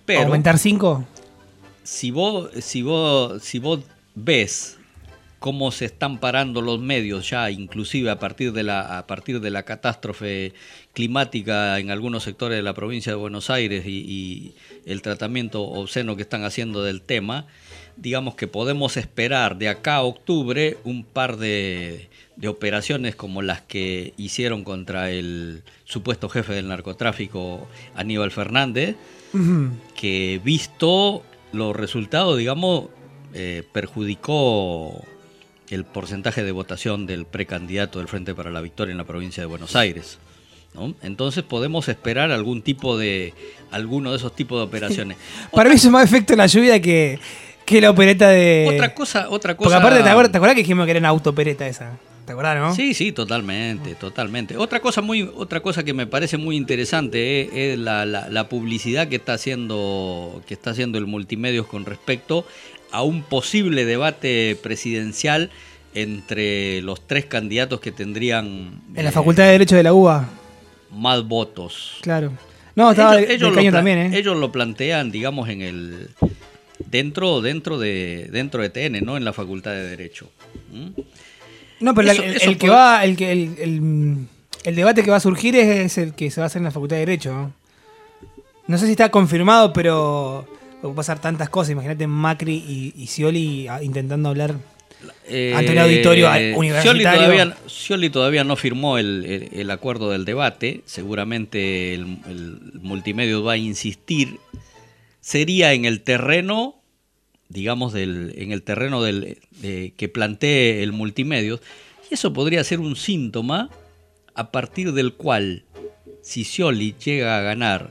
Pero, ¿aumentar cinco? Si vos, si vos, si vos ves cómo se están parando los medios ya, inclusive a partir de la, a partir de la catástrofe climática en algunos sectores de la provincia de Buenos Aires y, y el tratamiento obsceno que están haciendo del tema, digamos que podemos esperar de acá a octubre un par de, de operaciones como las que hicieron contra el supuesto jefe del narcotráfico, Aníbal Fernández, uh-huh. que visto los resultados, digamos, eh, perjudicó el porcentaje de votación del precandidato del Frente para la Victoria en la provincia de Buenos Aires, ¿no? Entonces podemos esperar algún tipo de, alguno de esos tipos de operaciones. Para otra, mí hizo más efecto la lluvia que, que la opereta de... Otra cosa, otra cosa... Porque aparte, ¿te acuerdas, ¿te acuerdas que dijimos que era una autopereta esa? ¿Te acuerdas, no? Sí, sí, totalmente, totalmente. Otra cosa muy, otra cosa que me parece muy interesante es, es la, la, la publicidad que está haciendo, que está haciendo el Multimedios con respecto a un posible debate presidencial entre los tres candidatos que tendrían... En la Facultad de Derecho de la U B A. Más votos. Claro. No, estaba ellos, de, ellos, de lo, también, ¿eh? ellos lo plantean, digamos, en el... Dentro, dentro, de, dentro de T N, ¿no? En la Facultad de Derecho. ¿Mm? No, pero eso, el, eso el que puede... va, el, que, el, el, el debate que va a surgir es, es el que se va a hacer en la Facultad de Derecho, ¿no? No sé si está confirmado, pero puede pasar tantas cosas. Imagínate Macri y, y Scioli intentando hablar eh, ante un auditorio universitario. Scioli todavía, Scioli todavía no firmó el, el, el acuerdo del debate. Seguramente el, el Multimedios va a insistir. Sería en el terreno, digamos, del, en el terreno del, de, que plantee el Multimedios. Y eso podría ser un síntoma a partir del cual, si Scioli llega a ganar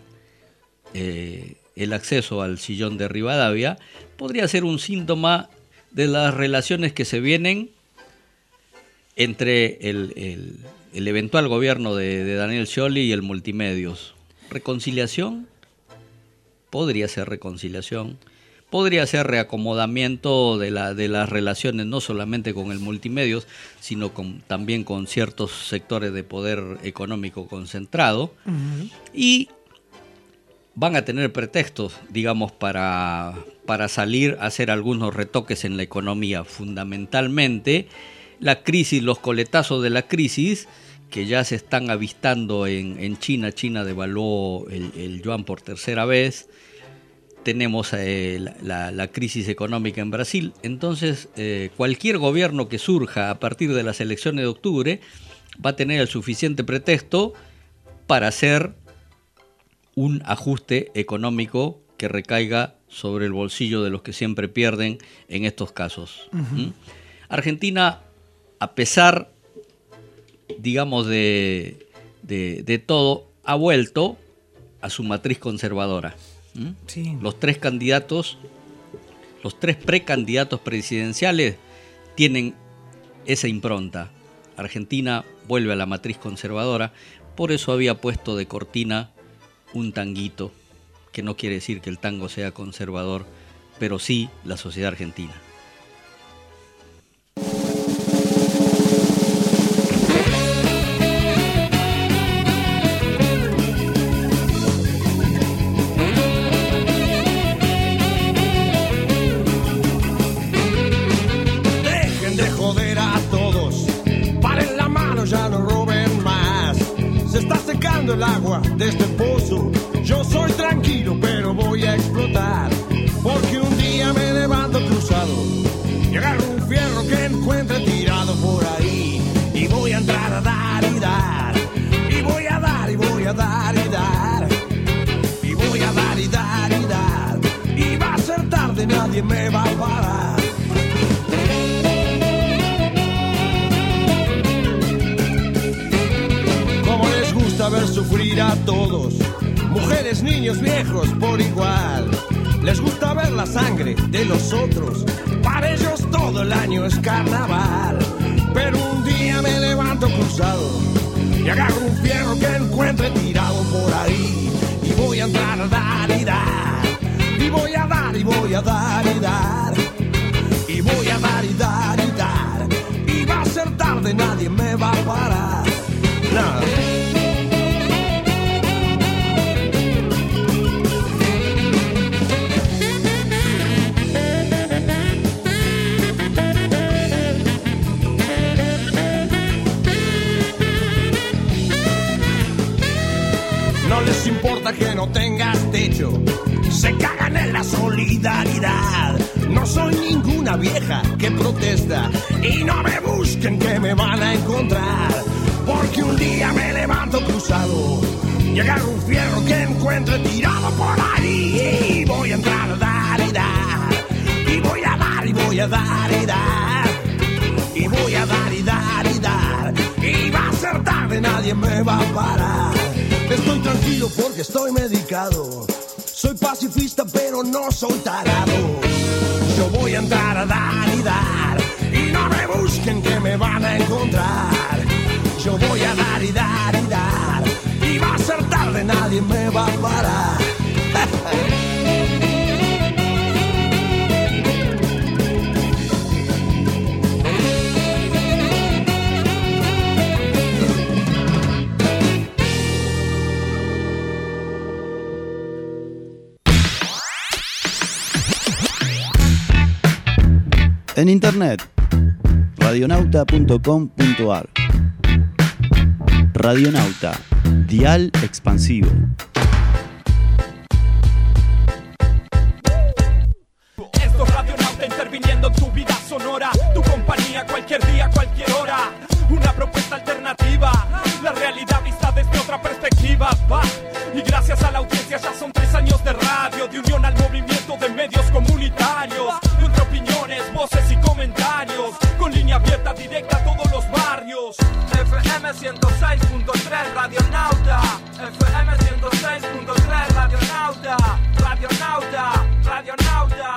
eh, el acceso al sillón de Rivadavia, podría ser un síntoma de las relaciones que se vienen entre el, el, el eventual gobierno de, de Daniel Scioli y el Multimedios. ¿Reconciliación? Podría ser reconciliación. Podría ser reacomodamiento de, la, de las relaciones, no solamente con el Multimedios, sino con, también con ciertos sectores de poder económico concentrado. Uh-huh. Y van a tener pretextos, digamos, para, para salir a hacer algunos retoques en la economía. Fundamentalmente, la crisis, los coletazos de la crisis, que ya se están avistando en, en China. China devaluó el, el yuan por tercera vez. Tenemos eh, la, la crisis económica en Brasil. Entonces, eh, cualquier gobierno que surja a partir de las elecciones de octubre va a tener el suficiente pretexto para hacer un ajuste económico que recaiga sobre el bolsillo de los que siempre pierden en estos casos. Uh-huh. ¿Mm? Argentina, a pesar, digamos, de, de, de todo, ha vuelto a su matriz conservadora. ¿Mm? Sí. Los tres candidatos, los tres precandidatos presidenciales tienen esa impronta. Argentina vuelve a la matriz conservadora, por eso había puesto de cortina un tanguito, que no quiere decir que el tango sea conservador, pero sí la sociedad argentina. Dejen de joder a todos, paren la mano, ya no roben más. Se está secando el agua de este pozo. Yo soy tranquilo, pero voy a explotar. Porque un día me levanto cruzado y agarro un fierro que encuentre tirado por ahí. Y voy a entrar a dar y dar. Y voy a dar y voy a dar y dar. Y voy a dar y dar y dar. Y va a ser tarde, nadie me va a parar. Como les gusta ver sufrir a todos, mujeres, niños, viejos, por igual. Les gusta ver la sangre de los otros. Para ellos todo el año es carnaval. Pero un día me levanto cruzado y agarro un fierro que encuentre tirado por ahí. Y voy a entrar a dar y dar. Y voy a dar y voy a dar y dar. Y voy a dar y dar y dar. Y va a ser tarde, nadie me va a parar. Nada. que no tengas techo, se cagan en la solidaridad. No soy ninguna vieja que protesta y no me busquen que me van a encontrar, porque un día me levanto cruzado y agarro un fierro que encuentre tirado por ahí y voy a entrar a dar y dar y voy a dar y voy a dar y dar y voy a dar y dar y dar y va a ser tarde, nadie me va a parar. Estoy tranquilo porque estoy medicado, soy pacifista pero no soy tarado. Yo voy a entrar a dar y dar y no me busquen que me van a encontrar. Yo voy a dar y dar y dar y va a ser tarde, nadie me va a parar. En internet, radionauta punto com punto ar. Radionauta, dial expansivo. Esto es Radionauta interviniendo en tu vida sonora, tu compañía cualquier día, cualquier hora. Una propuesta alternativa, la realidad vista desde otra perspectiva. Va. Y gracias a la audiencia ya son tres años de radio, de unión al movimiento de medios comunitarios, de entre opiniones, voces y comentarios, con línea abierta directa a todos los barrios. F M ciento seis punto tres Radionauta, F M ciento seis punto tres Radionauta, Radionauta, Radionauta.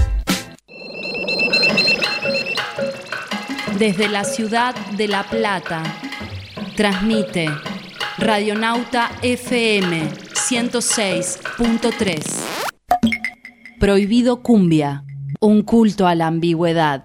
Desde la ciudad de La Plata, transmite Radionauta F M ciento seis punto tres. Prohibido Cumbia, un culto a la ambigüedad.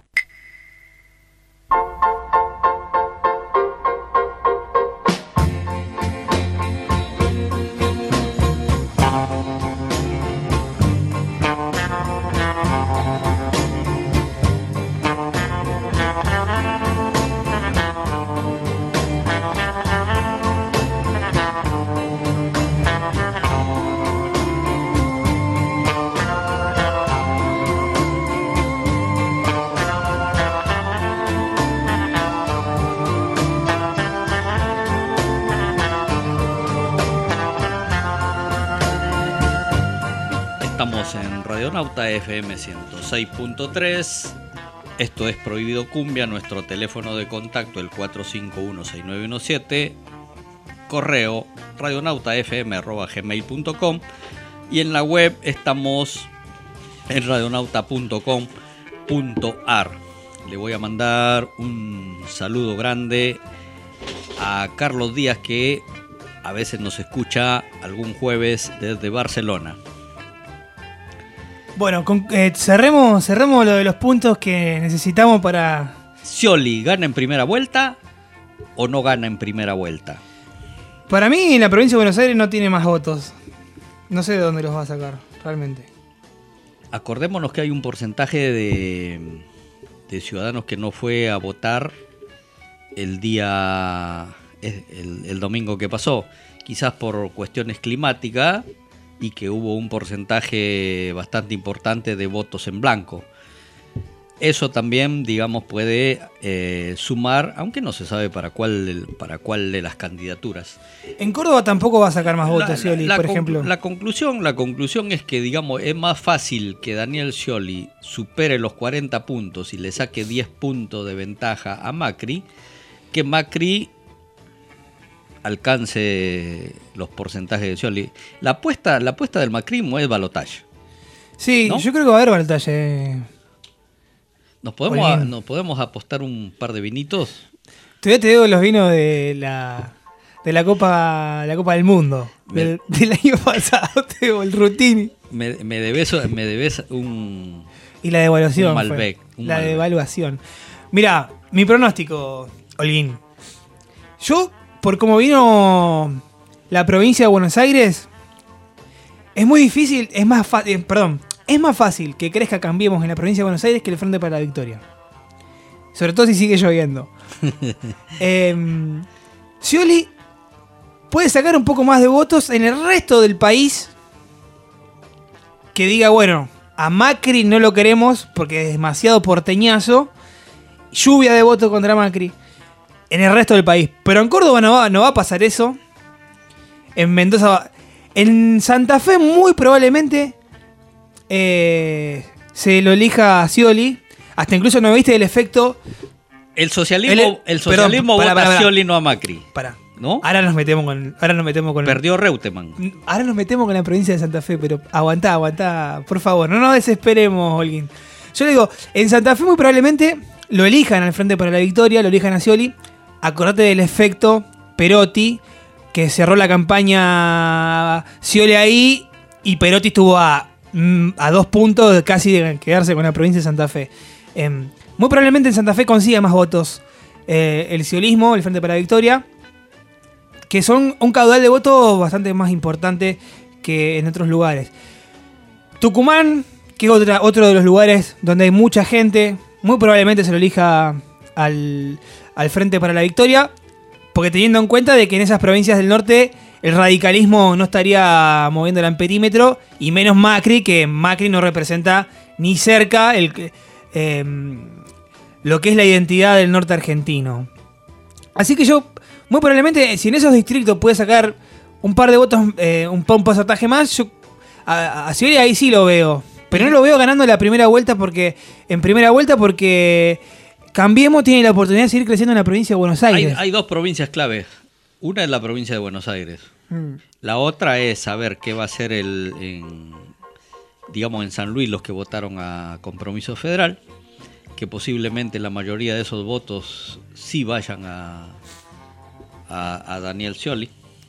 Radionauta F M ciento seis punto tres. Esto es Prohibido Cumbia. Nuestro teléfono de contacto el cuatro cinco uno seis nueve uno siete. Correo radionautafm arroba gmail punto com. Y en la web estamos en radionauta punto com punto ar. Le voy a mandar un saludo grande a Carlos Díaz, que a veces nos escucha algún jueves desde Barcelona. Bueno, con, eh, cerremos, cerremos lo de los puntos que necesitamos para... ¿Scioli gana en primera vuelta o no gana en primera vuelta? Para mí, en la provincia de Buenos Aires no tiene más votos. No sé de dónde los va a sacar, realmente. Acordémonos que hay un porcentaje de, de ciudadanos que no fue a votar el día, el, el domingo que pasó. Quizás por cuestiones climáticas, y que hubo un porcentaje bastante importante de votos en blanco. Eso también, digamos, puede eh, sumar, aunque no se sabe para cuál, para cuál de las candidaturas. En Córdoba tampoco va a sacar más votos, Scioli, por ejemplo. La conclusión, la conclusión es que, digamos, es más fácil que Daniel Scioli supere los cuarenta puntos y le saque diez puntos de ventaja a Macri, que Macri alcance los porcentajes de Scioli. La apuesta, la apuesta del macrismo es balotaje. Sí, ¿no? Yo creo que va a haber balotaje. ¿Nos podemos, a, ¿Nos podemos apostar un par de vinitos? Todavía te debo los vinos de la de la Copa la Copa del Mundo me, del, del año pasado. Te debo el Rutini. Me, me debes me debes un y la devaluación. Un Malbec. Un la Malbec. devaluación. Mira, mi pronóstico, Holguín. Yo, por cómo vino la provincia de Buenos Aires, es muy difícil, es más fácil, eh, perdón, es más fácil que crezca Cambiemos en la provincia de Buenos Aires que el Frente para la Victoria. Sobre todo si sigue lloviendo. eh, Scioli puede sacar un poco más de votos en el resto del país que diga, bueno, a Macri no lo queremos porque es demasiado porteñazo, lluvia de votos contra Macri en el resto del país. Pero en Córdoba no va, no va a pasar eso. En Mendoza va. En Santa Fe muy probablemente eh, se lo elija a Scioli. Hasta incluso no viste el efecto. El socialismo, el, el socialismo perdón, para, vota para, para. a Scioli, no a Macri. Para. ¿No? Ahora nos metemos con. Ahora nos metemos con. Perdió Reutemann. Ahora nos metemos con la provincia de Santa Fe, pero aguantá, aguantá, por favor, no nos desesperemos, Holguín. Yo le digo, en Santa Fe muy probablemente lo elijan al Frente para la Victoria, lo elijan a Scioli. Acordate del efecto Perotti, que cerró la campaña Scioli ahí y Perotti estuvo a, a dos puntos de casi de quedarse con la provincia de Santa Fe. Eh, muy probablemente en Santa Fe consiga más votos eh, el sciolismo, el Frente para la Victoria, que son un caudal de votos bastante más importante que en otros lugares. Tucumán, que es otra, otro de los lugares donde hay mucha gente, muy probablemente se lo elija al, al Frente para la Victoria, porque teniendo en cuenta de que en esas provincias del norte el radicalismo no estaría moviendo el amperímetro, y menos Macri, que Macri no representa ni cerca el, eh, lo que es la identidad del norte argentino. Así que yo, muy probablemente, si en esos distritos puede sacar un par de votos, eh, un, un porcentaje más, yo a, a Scioli ahí sí lo veo. Pero no lo veo ganando la primera vuelta porque en primera vuelta porque Cambiemos tiene la oportunidad de seguir creciendo en la provincia de Buenos Aires. Hay, hay dos provincias claves. Una es la provincia de Buenos Aires. Mm. La otra es saber qué va a ser el, en, digamos, en San Luis los que votaron a Compromiso Federal, que posiblemente la mayoría de esos votos sí vayan a, a, a Daniel Scioli.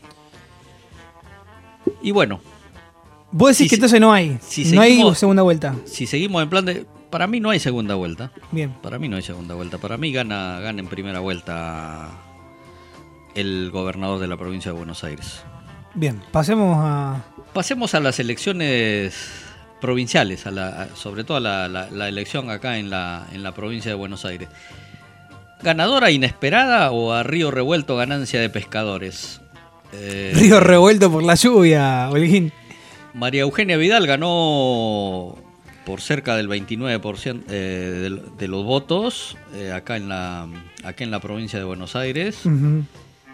Y bueno. Vos decís si, que entonces no hay, si no seguimos, hay segunda vuelta. Si seguimos en plan de... Para mí no hay segunda vuelta. Bien. Para mí no hay segunda vuelta. Para mí gana, gana en primera vuelta el gobernador de la provincia de Buenos Aires. Bien, pasemos a... Pasemos a las elecciones provinciales, a la, a, sobre todo a la, la, la elección acá en la, en la provincia de Buenos Aires. ¿Ganadora inesperada o a río revuelto ganancia de pescadores? Eh, río revuelto por la lluvia, Holguín. María Eugenia Vidal ganó por cerca del veintinueve por ciento eh, de, de los votos eh, acá, en la, acá en la provincia de Buenos Aires. Uh-huh.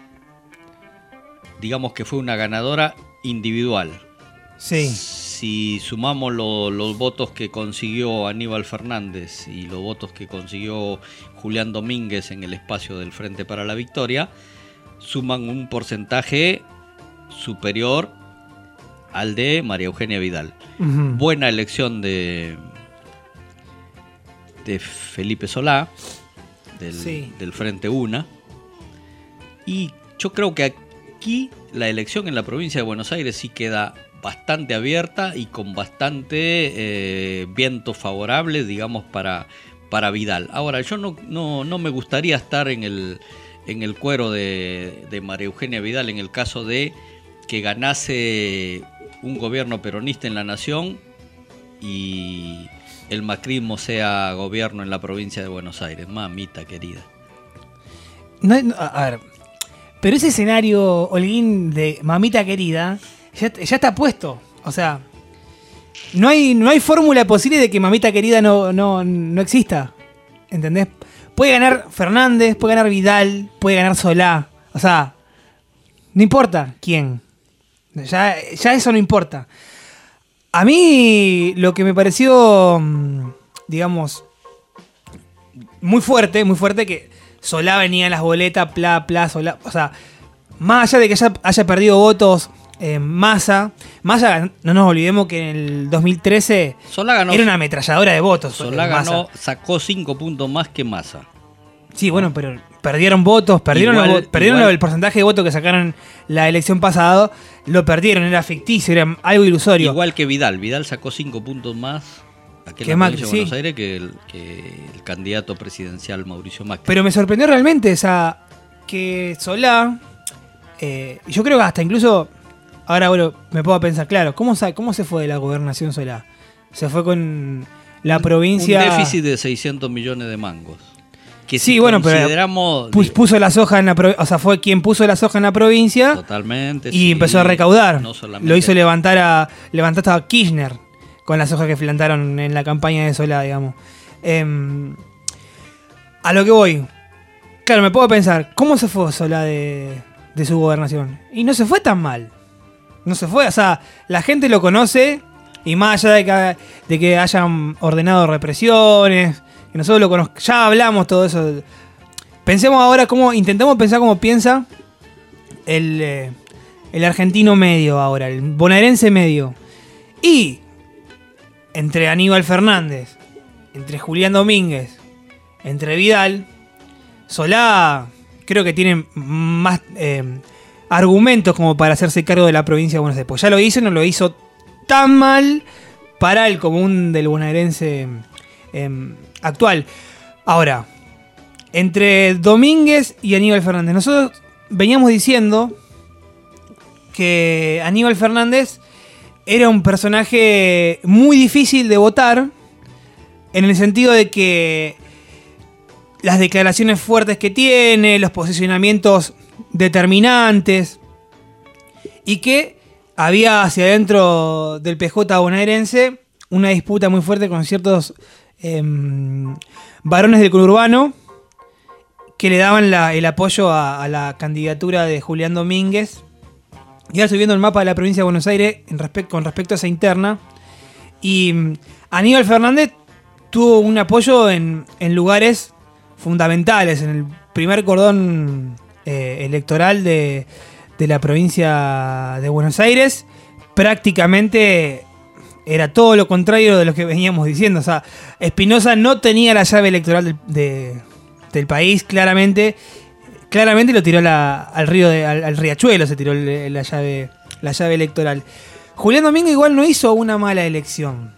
Digamos que fue una ganadora individual. Sí. Si sumamos lo, los votos que consiguió Aníbal Fernández y los votos que consiguió Julián Domínguez en el espacio del Frente para la Victoria, suman un porcentaje superior al de María Eugenia Vidal. Uh-huh. Buena elección de, de Felipe Solá, del, sí. del Frente UNA. Y yo creo que aquí la elección en la provincia de Buenos Aires sí queda bastante abierta y con bastante eh, viento favorable, digamos, para, para Vidal. Ahora, yo no, no, no me gustaría estar en el, en el cuero de, de María Eugenia Vidal en el caso de que ganase un gobierno peronista en la nación y el macrismo sea gobierno en la provincia de Buenos Aires. Mamita querida. No, no, a ver, pero ese escenario, Holguín, de mamita querida, ya, ya está puesto. O sea, no hay, no hay fórmula posible de que mamita querida no, no, no exista. ¿Entendés? Puede ganar Fernández, puede ganar Vidal, puede ganar Solá. O sea, no importa quién. Ya, ya eso no importa. A mí lo que me pareció, digamos, muy fuerte, muy fuerte que Solá venía en las boletas, pla, pla, Solá. O sea, más allá de que haya, haya perdido votos eh, Massa, Massa, no nos olvidemos que en el dos mil trece Solá ganó, era una ametralladora de votos. Solá ganó, sacó cinco puntos más que Massa. Sí, bueno, pero perdieron votos, perdieron, igual, los, perdieron igual, el porcentaje de votos que sacaron la elección pasada, lo perdieron, era ficticio, era algo ilusorio. Igual que Vidal, Vidal sacó cinco puntos más aquí en la provincia de Buenos Aires que el, que el candidato presidencial Mauricio Macri. Pero me sorprendió realmente esa que Solá, eh, yo creo que hasta incluso, ahora bueno, me puedo pensar, claro, ¿cómo, ¿cómo se fue de la gobernación Solá? Se fue con la provincia... Un déficit de seiscientos millones de mangos. que sí, si bueno, pero consideramos... pus- puso la soja en la pro- o sea, fue quien puso la soja en la provincia. Totalmente. Y sí, empezó a recaudar. no solamente- Lo hizo levantar a levantar hasta a Kirchner con las hojas que plantaron en la campaña de Solá, digamos. Em, a lo que voy. Claro, me puedo pensar, ¿cómo se fue Solá de, de su gobernación? Y no se fue tan mal. No se fue, o sea, la gente lo conoce y más allá de que, de que hayan ordenado represiones, que nosotros lo conozcamos, ya hablamos todo eso. Pensemos ahora cómo, intentemos pensar cómo piensa el, eh, el argentino medio ahora, el bonaerense medio. Y entre Aníbal Fernández, entre Julián Domínguez, entre Vidal, Solá creo que tiene más eh, argumentos como para hacerse cargo de la provincia de Buenos Aires. Pues ya lo hizo y no lo hizo tan mal para el común del bonaerense eh, actual. Ahora, entre Domínguez y Aníbal Fernández, nosotros veníamos diciendo que Aníbal Fernández era un personaje muy difícil de votar, en el sentido de que las declaraciones fuertes que tiene, los posicionamientos determinantes, y que había hacia adentro del P J bonaerense una disputa muy fuerte con ciertos eh, varones del conurbano que le daban la, el apoyo a, a la candidatura de Julián Domínguez. Y ahora estoy viendo el mapa de la provincia de Buenos Aires en respe- con respecto a esa interna. Y mm, Aníbal Fernández tuvo un apoyo en, en lugares fundamentales, en el primer cordón eh, electoral de, de la provincia de Buenos Aires. Prácticamente era todo lo contrario de lo que veníamos diciendo. O sea, Espinosa no tenía la llave electoral del, de, del país, claramente. Claramente lo tiró la, al río de, al, al riachuelo, se tiró el, la llave la llave electoral. Julián Domínguez igual no hizo una mala elección.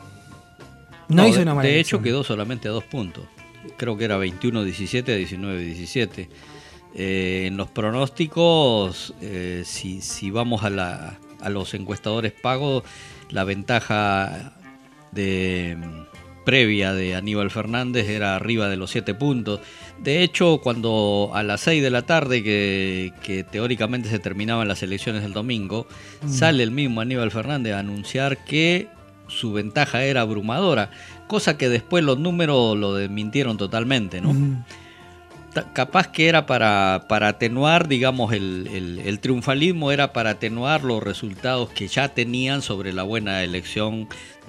No, No, hizo de, una mala de elección. hecho quedó solamente a dos puntos. Creo que era veintiuno diecisiete a diecinueve diecisiete. Eh, en los pronósticos, eh, si, si vamos a, la, a los encuestadores pagos, la ventaja de previa de Aníbal Fernández era arriba de los siete puntos. De hecho, cuando a las seis de la tarde, que, que teóricamente se terminaban las elecciones del domingo, mm. sale el mismo Aníbal Fernández a anunciar que su ventaja era abrumadora, cosa que después los números lo desmintieron totalmente, ¿no? Mm. Capaz que era para, para atenuar, digamos, el, el, el triunfalismo era para atenuar los resultados que ya tenían sobre la buena elección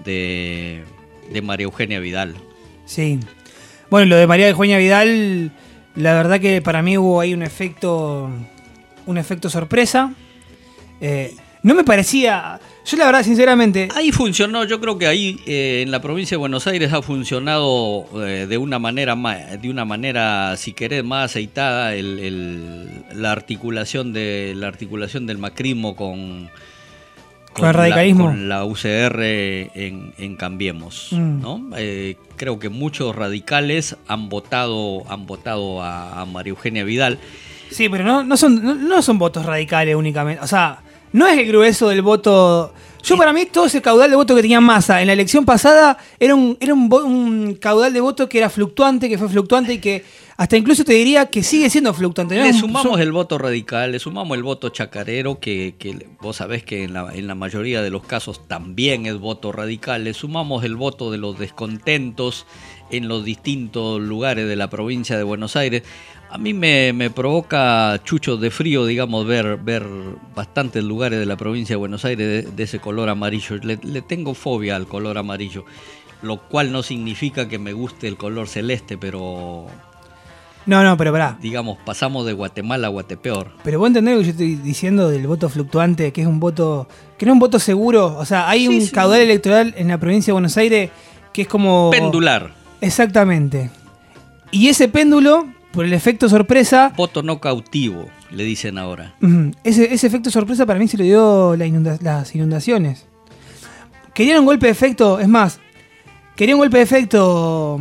de, de María Eugenia Vidal. Sí. Bueno, lo de María Eugenia Vidal, la verdad que para mí hubo ahí un efecto, un efecto sorpresa. Eh, no me parecía... Yo la verdad, sinceramente... Ahí funcionó, yo creo que ahí eh, en la provincia de Buenos Aires ha funcionado eh, de una manera, más, de una manera, si querés, más aceitada el, el, la articulación de la articulación del macrismo con, con, con el radicalismo, la, con la U C R en, en Cambiemos, mm. ¿no? Eh, creo que muchos radicales han votado, han votado a, a María Eugenia Vidal. Sí, pero no, no son, no, no son votos radicales únicamente, o sea... No es el grueso del voto. Yo, para mí, todo ese caudal de voto que tenía Massa en la elección pasada era un, era un, un caudal de voto que era fluctuante, que fue fluctuante y que hasta incluso te diría que sigue siendo fluctuante. Le sumamos el voto radical, le sumamos el voto chacarero, que, que vos sabés que en la, en la mayoría de los casos también es voto radical. Le sumamos el voto de los descontentos en los distintos lugares de la provincia de Buenos Aires. A mí me, me provoca chuchos de frío, digamos, ver, ver bastantes lugares de la provincia de Buenos Aires de, de ese color amarillo. Le, le tengo fobia al color amarillo, lo cual no significa que me guste el color celeste, pero... No, no, pero pará. Digamos, pasamos de Guatemala a Guatepeor. Pero vos entendés lo que yo estoy diciendo del voto fluctuante, que es un voto... que no es un voto seguro. O sea, hay sí, un sí. caudal electoral en la provincia de Buenos Aires que es como... pendular. Exactamente. Y ese péndulo... por el efecto sorpresa... Voto no cautivo, le dicen ahora. Ese, ese efecto sorpresa para mí se lo dio la inunda- las inundaciones. Querían un golpe de efecto, es más, quería un golpe de efecto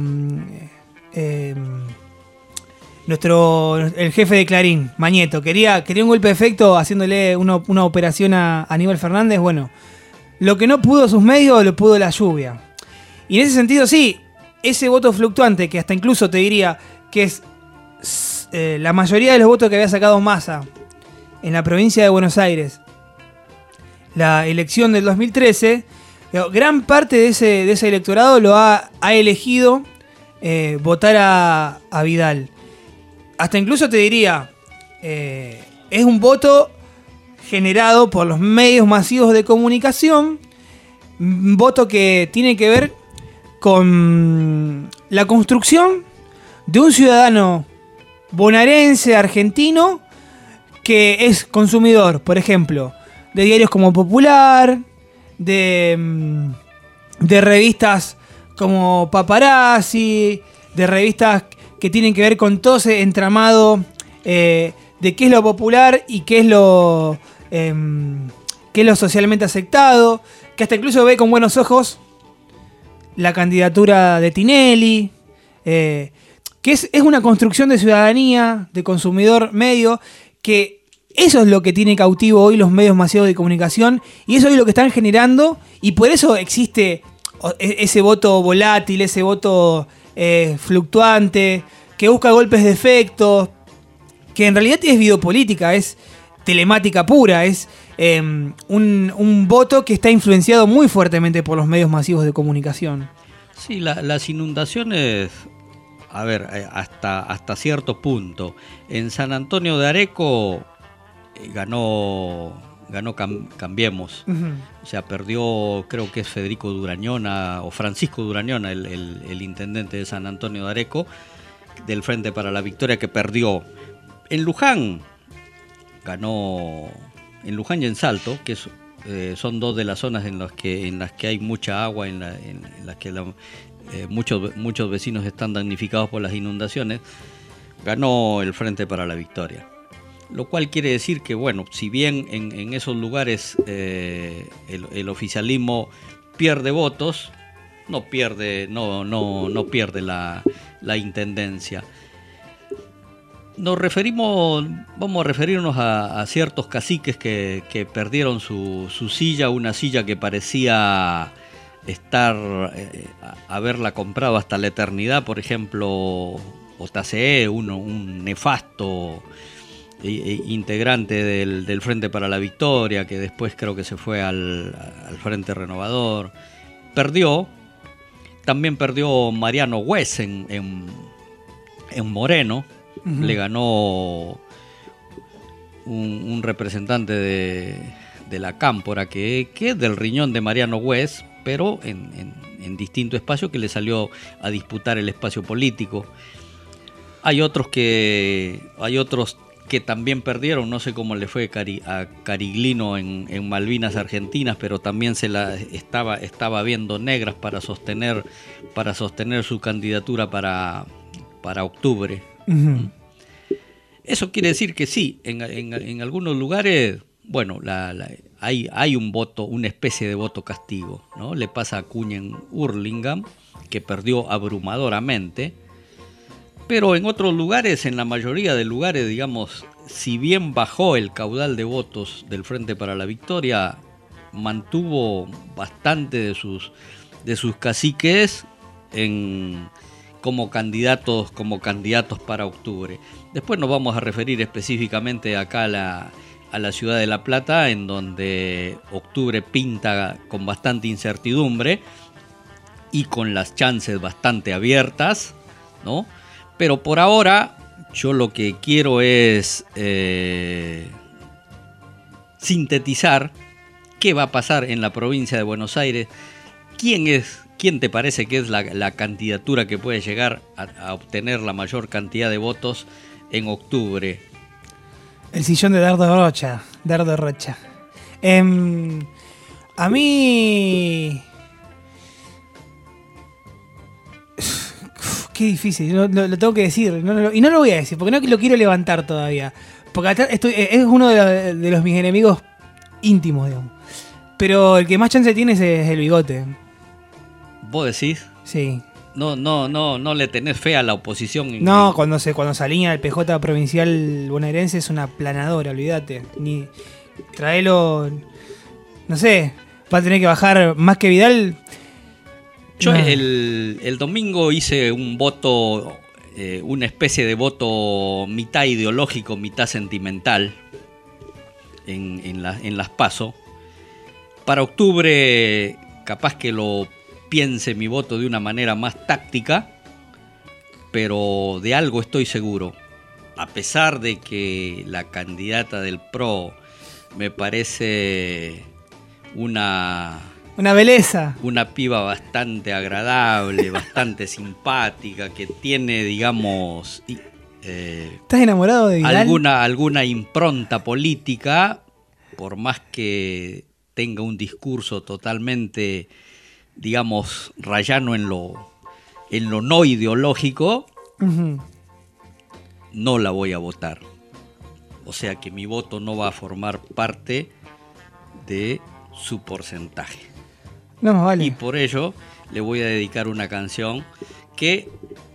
eh, nuestro el jefe de Clarín, Mañeto, quería, quería un golpe de efecto haciéndole una, una operación a Aníbal Fernández. Bueno, lo que no pudo sus medios, lo pudo la lluvia. Y en ese sentido, sí, ese voto fluctuante, que hasta incluso te diría que es eh, la mayoría de los votos que había sacado Massa en la provincia de Buenos Aires, la elección del dos mil trece, gran parte de ese, de ese electorado lo ha, ha elegido eh, votar a, a Vidal. Hasta incluso te diría, eh, es un voto generado por los medios masivos de comunicación, un voto que tiene que ver con la construcción de un ciudadano bonaerense, argentino, que es consumidor, por ejemplo, de diarios como Popular, de, de revistas como Paparazzi, de revistas que tienen que ver con todo ese entramado eh, de qué es lo popular y qué es lo, eh, qué es lo socialmente aceptado, que hasta incluso ve con buenos ojos la candidatura de Tinelli, eh, que es, es una construcción de ciudadanía, de consumidor medio, que eso es lo que tiene cautivo hoy los medios masivos de comunicación, y eso es lo que están generando, y por eso existe ese voto volátil, ese voto eh, fluctuante, que busca golpes de efecto, que en realidad es videopolítica, es telemática pura, es eh, un, un voto que está influenciado muy fuertemente por los medios masivos de comunicación. Sí, la, las inundaciones, a ver, hasta, hasta cierto punto. En San Antonio de Areco eh, ganó, ganó Cam, Cambiemos. Uh-huh. O sea, perdió, creo que es Federico Durañona, o Francisco Durañona, el, el, el intendente de San Antonio de Areco, del Frente para la Victoria, que perdió. En Luján ganó, en Luján y en Salto, que es, eh, son dos de las zonas en las que en las que hay mucha agua, en, la, en, en las que la, eh, muchos muchos vecinos están damnificados por las inundaciones, ganó el Frente para la Victoria. Lo cual quiere decir que, bueno, si bien en, en esos lugares eh, el, el oficialismo pierde votos, no pierde, no, no, no pierde la, la intendencia. Nos referimos, vamos a referirnos a, a ciertos caciques que, que perdieron su, su silla, una silla que parecía estar, eh, haberla comprado hasta la eternidad, por ejemplo, Otacé, uno, un nefasto eh, integrante del, del Frente para la Victoria, que después creo que se fue al, al Frente Renovador, perdió. También perdió Mariano Hues en, en, en Moreno. Uh-huh. Le ganó un, un representante de, de la Cámpora que, que es del riñón de Mariano Hues, pero en, en, en distinto espacio, que le salió a disputar el espacio político. Hay otros que hay otros que también perdieron, no sé cómo le fue Cari, a Cariglino en, en Malvinas Argentinas, pero también se la estaba, estaba viendo negras para sostener, para sostener su candidatura para, para octubre. Uh-huh. Eso quiere decir que sí, en, en, en algunos lugares, bueno, la, la, hay, hay un voto, una especie de voto castigo, ¿no? Le pasa a Acuña en Hurlingham, que perdió abrumadoramente, pero en otros lugares, en la mayoría de lugares, digamos, si bien bajó el caudal de votos del Frente para la Victoria, mantuvo bastante de sus, de sus caciques en... como candidatos, como candidatos para octubre. Después nos vamos a referir específicamente acá a la, a la ciudad de La Plata, en donde octubre pinta con bastante incertidumbre y con las chances bastante abiertas, ¿no? Pero por ahora yo lo que quiero es eh, sintetizar qué va a pasar en la provincia de Buenos Aires, quién es ¿Quién te parece que es la, la candidatura que puede llegar a, a obtener la mayor cantidad de votos en octubre? El sillón de Dardo Rocha. Dardo Rocha. Eh, a mí... Uf, qué difícil, lo, lo, lo tengo que decir. No, no, y no lo voy a decir, porque no lo quiero levantar todavía. Porque atrás estoy, es uno de los, de los mis enemigos íntimos, digamos. Pero el que más chance tiene es, es el Bigote. ¿Vos decís? Sí. No, no, no, no le tenés fe a la oposición. En no, el... cuando se cuando se alinea el P J provincial bonaerense es una planadora, olvídate. Ni traelo, no sé, va a tener que bajar más que Vidal. Yo no. el, el domingo hice un voto eh, una especie de voto mitad ideológico, mitad sentimental en, en, la, en las PASO. Para octubre capaz que lo piense mi voto de una manera más táctica, pero de algo estoy seguro. A pesar de que la candidata del P R O me parece una... Una belleza. Una piba bastante agradable, bastante simpática, que tiene, digamos... Eh, ¿Estás enamorado de Vidal? Alguna, alguna impronta política, por más que tenga un discurso totalmente, digamos, rayano en lo, en lo no ideológico, uh-huh. no la voy a votar. O sea que mi voto no va a formar parte de su porcentaje. No, vale. Y por ello le voy a dedicar una canción que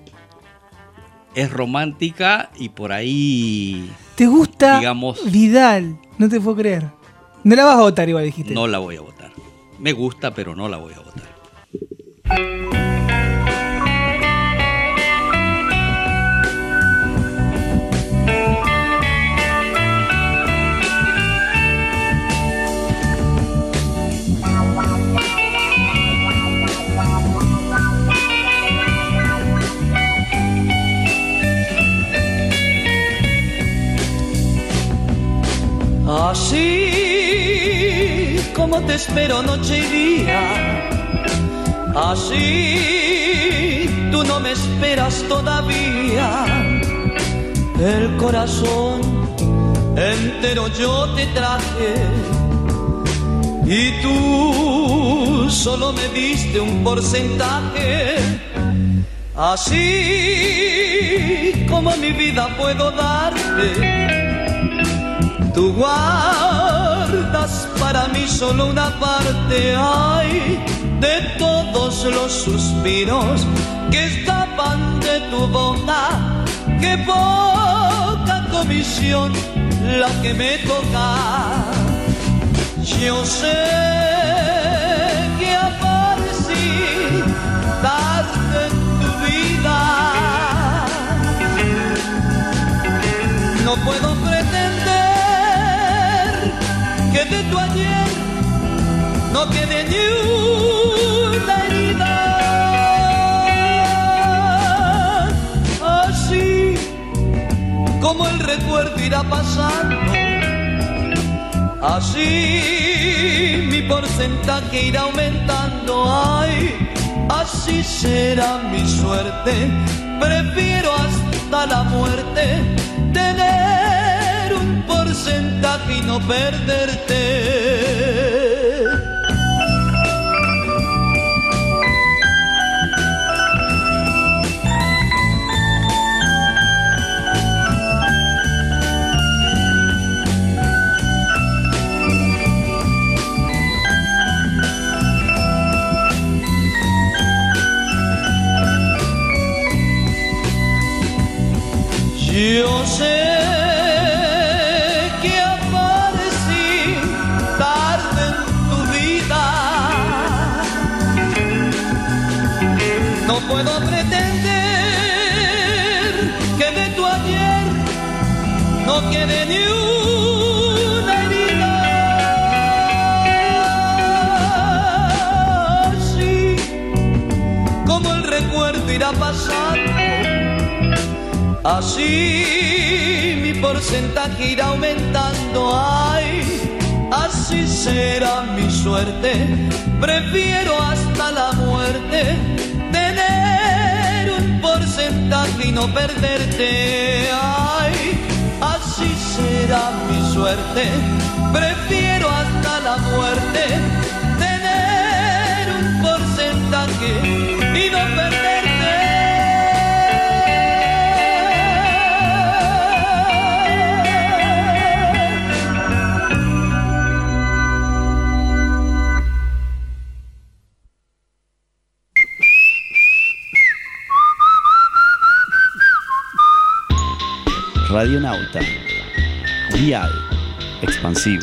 es romántica y por ahí... ¿Te gusta, digamos, Vidal? No te puedo creer. No la vas a votar igual, dijiste. No la voy a votar. Me gusta, pero no la voy a votar. Así como te espero noche y día, así tú no me esperas todavía. El corazón entero yo te traje y tú solo me diste un porcentaje. Así como mi vida puedo darte, tú guardas para mí solo una parte, ay, de todos los suspiros que escapan de tu boca. Qué poca comisión la que me toca. Yo sé que aparecí tarde en tu vida. No puedo pretender que de tu ayer no quede ni una herida. Así como el recuerdo irá pasando, así mi porcentaje irá aumentando. Ay, así será mi suerte. Prefiero hasta la muerte tener un porcentaje y no perderte. Yo sé que aparecí tarde en tu vida. No puedo pretender que de tu ayer no quede ni una herida. Así como el recuerdo irá pasando, así mi porcentaje irá aumentando. Ay, así será mi suerte. Prefiero hasta la muerte tener un porcentaje y no perderte. Ay, así será mi suerte. Prefiero hasta la muerte tener un porcentaje y no perderte. Radionauta. Dial. Expansivo.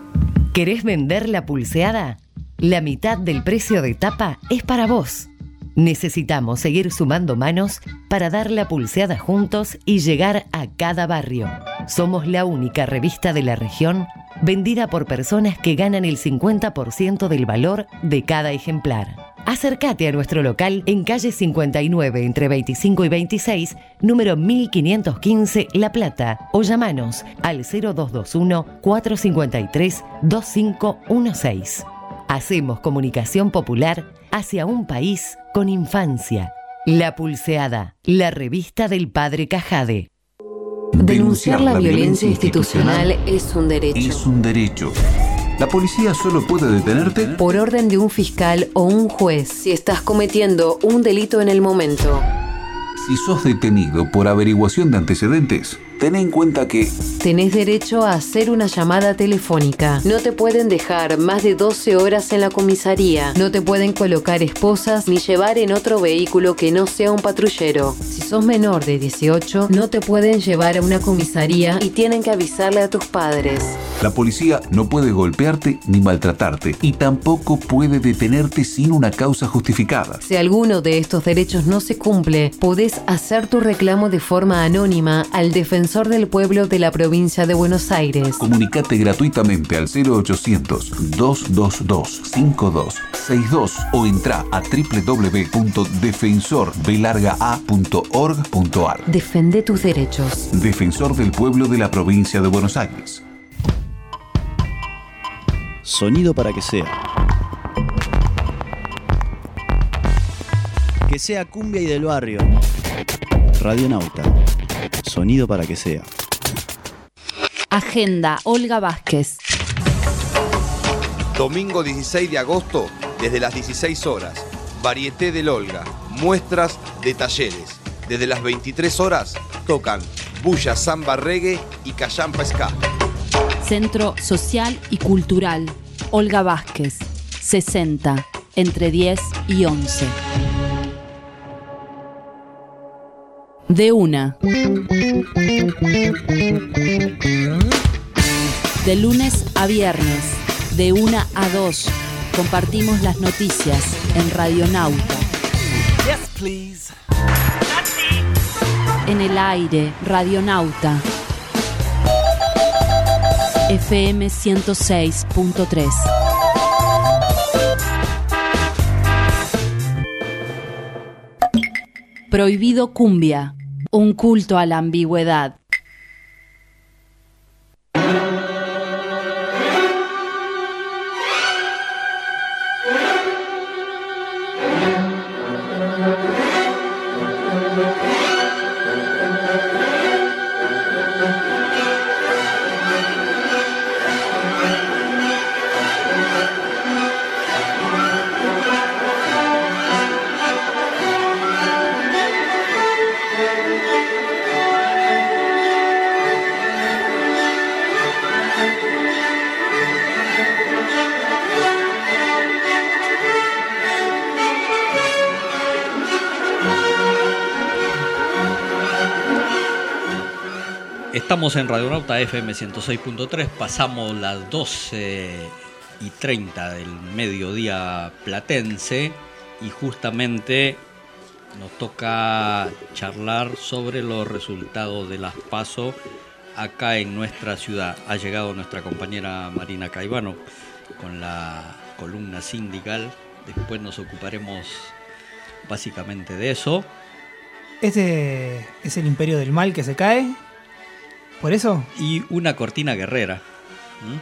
¿Querés vender la pulseada? La mitad del precio de tapa es para vos. Necesitamos seguir sumando manos para dar la pulseada juntos y llegar a cada barrio. Somos la única revista de la región vendida por personas que ganan el cincuenta por ciento del valor de cada ejemplar. Acércate a nuestro local en calle cincuenta y nueve entre veinticinco y veintiséis, número mil quinientos quince, La Plata, o llamanos al cero dos dos uno, cuatro cinco tres, dos cinco uno seis. Hacemos comunicación popular hacia un país con infancia. La Pulseada, la revista del Padre Cajade. Denunciar la violencia institucional es un derecho. Es un derecho. ¿La policía solo puede detenerte? Por orden de un fiscal o un juez, si estás cometiendo un delito en el momento. Si sos detenido por averiguación de antecedentes, ten en cuenta que tenés derecho a hacer una llamada telefónica. No te pueden dejar más de doce horas en la comisaría. No te pueden colocar esposas ni llevar en otro vehículo que no sea un patrullero. Si sos menor de dieciocho, no te pueden llevar a una comisaría y tienen que avisarle a tus padres. la policía no puede golpearte ni maltratarte y tampoco puede detenerte sin una causa justificada. Si alguno de estos derechos no se cumple, podés hacer tu reclamo de forma anónima al Defensor del Pueblo de la provincia de Buenos Aires. Comunicate gratuitamente al cero ochocientos, dos dos dos, cinco dos seis dos o entra a doble u doble u doble u punto defensor b larga a punto org punto a r. Defende tus derechos. Defensor del Pueblo de la provincia de Buenos Aires. Sonido para que sea. Que sea cumbia y del barrio. Radionauta. Sonido para que sea. Agenda, Olga Vázquez. Domingo dieciséis de agosto, desde las dieciséis horas. Varieté del Olga. Muestras de talleres. Desde las veintitrés horas tocan bulla, samba, reggae y callampa ska. Centro Social y Cultural Olga Vázquez, sesenta, entre diez y once. De una. De lunes a viernes, de una a dos, compartimos las noticias en Radionauta. Yes, please. En el aire, Radionauta. F M ciento seis punto tres. Prohibido cumbia, un culto a la ambigüedad. Estamos en Radionauta F M ciento seis punto tres, pasamos las doce y treinta del mediodía platense y justamente nos toca charlar sobre los resultados de las PASO acá en nuestra ciudad. Ha llegado nuestra compañera Marina Caivano con la columna sindical, después nos ocuparemos básicamente de eso. ¿Este es el imperio del mal que se cae? ¿Por eso? Y una cortina guerrera. ¿Mm?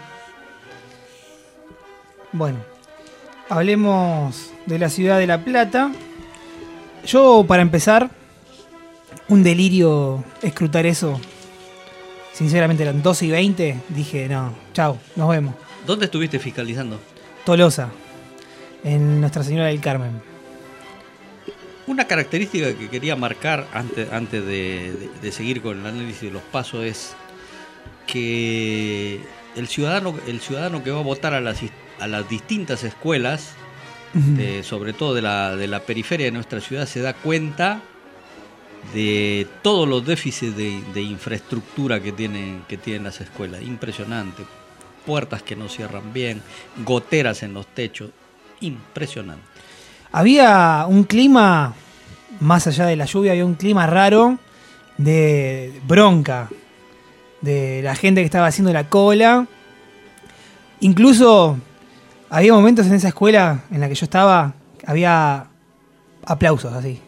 Bueno, hablemos de la ciudad de La Plata. Yo, para empezar, un delirio escrutar eso. Sinceramente, eran doce y veinte. Dije, no, chau, nos vemos. ¿Dónde estuviste fiscalizando? Tolosa, en Nuestra Señora del Carmen. Una característica que quería marcar antes, antes de, de, de seguir con el análisis de los pasos es que el ciudadano, el ciudadano que va a votar a las, a las distintas escuelas, de, sobre todo de la, de la periferia de nuestra ciudad, se da cuenta de todos los déficits de, de infraestructura que tienen, que tienen las escuelas. Impresionante. Puertas que no cierran bien, goteras en los techos. Impresionante. había un clima, más allá de la lluvia, había un clima raro de bronca, de la gente que estaba haciendo la cola. Incluso había momentos en esa escuela en la que yo estaba, había aplausos así.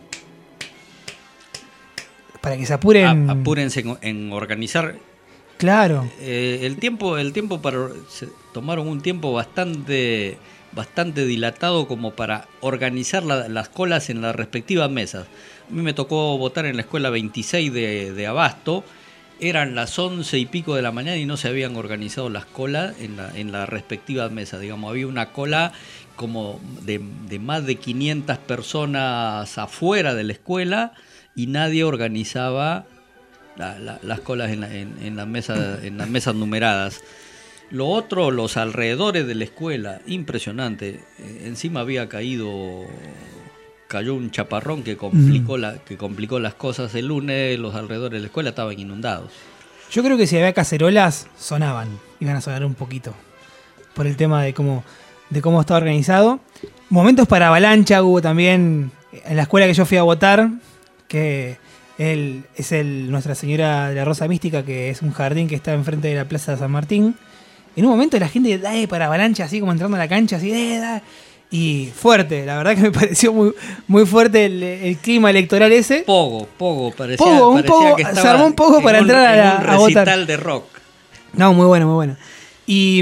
Para que se apuren. A, apúrense en, en organizar. Claro. Eh, el tiempo, el tiempo para se tomaron un tiempo bastante, bastante dilatado como para organizar la, las colas en las respectivas mesas. A mí me tocó votar en la escuela veintiséis de, de Abasto. Eran las once y pico de la mañana y no se habían organizado las colas en la, en las respectivas mesas. Digamos, había una cola como de, de más de quinientas personas afuera de la escuela y nadie organizaba la, la, las colas en, la, en, en, las mesas, en las mesas numeradas. Lo otro, los alrededores de la escuela, impresionante. Eh, encima había caído, cayó un chaparrón que complicó, mm. la, que complicó las cosas. El lunes los alrededores de la escuela estaban inundados. Yo creo que si había cacerolas, sonaban, iban a sonar un poquito, por el tema de cómo, de cómo estaba organizado. Momentos para avalancha hubo también en la escuela que yo fui a votar, que él es el Nuestra Señora de la Rosa Mística, que es un jardín que está enfrente de la Plaza de San Martín. En un momento la gente da para avalancha, así como entrando a la cancha, así eh, da, y fuerte, la verdad que me pareció muy, muy fuerte el, el clima electoral ese. Pogo, pogo, parecía, pogo, un parecía pogo, que estaba se armó un poco para un, entrar a, la, un a votar. recital de rock. No, muy bueno, muy bueno. Y,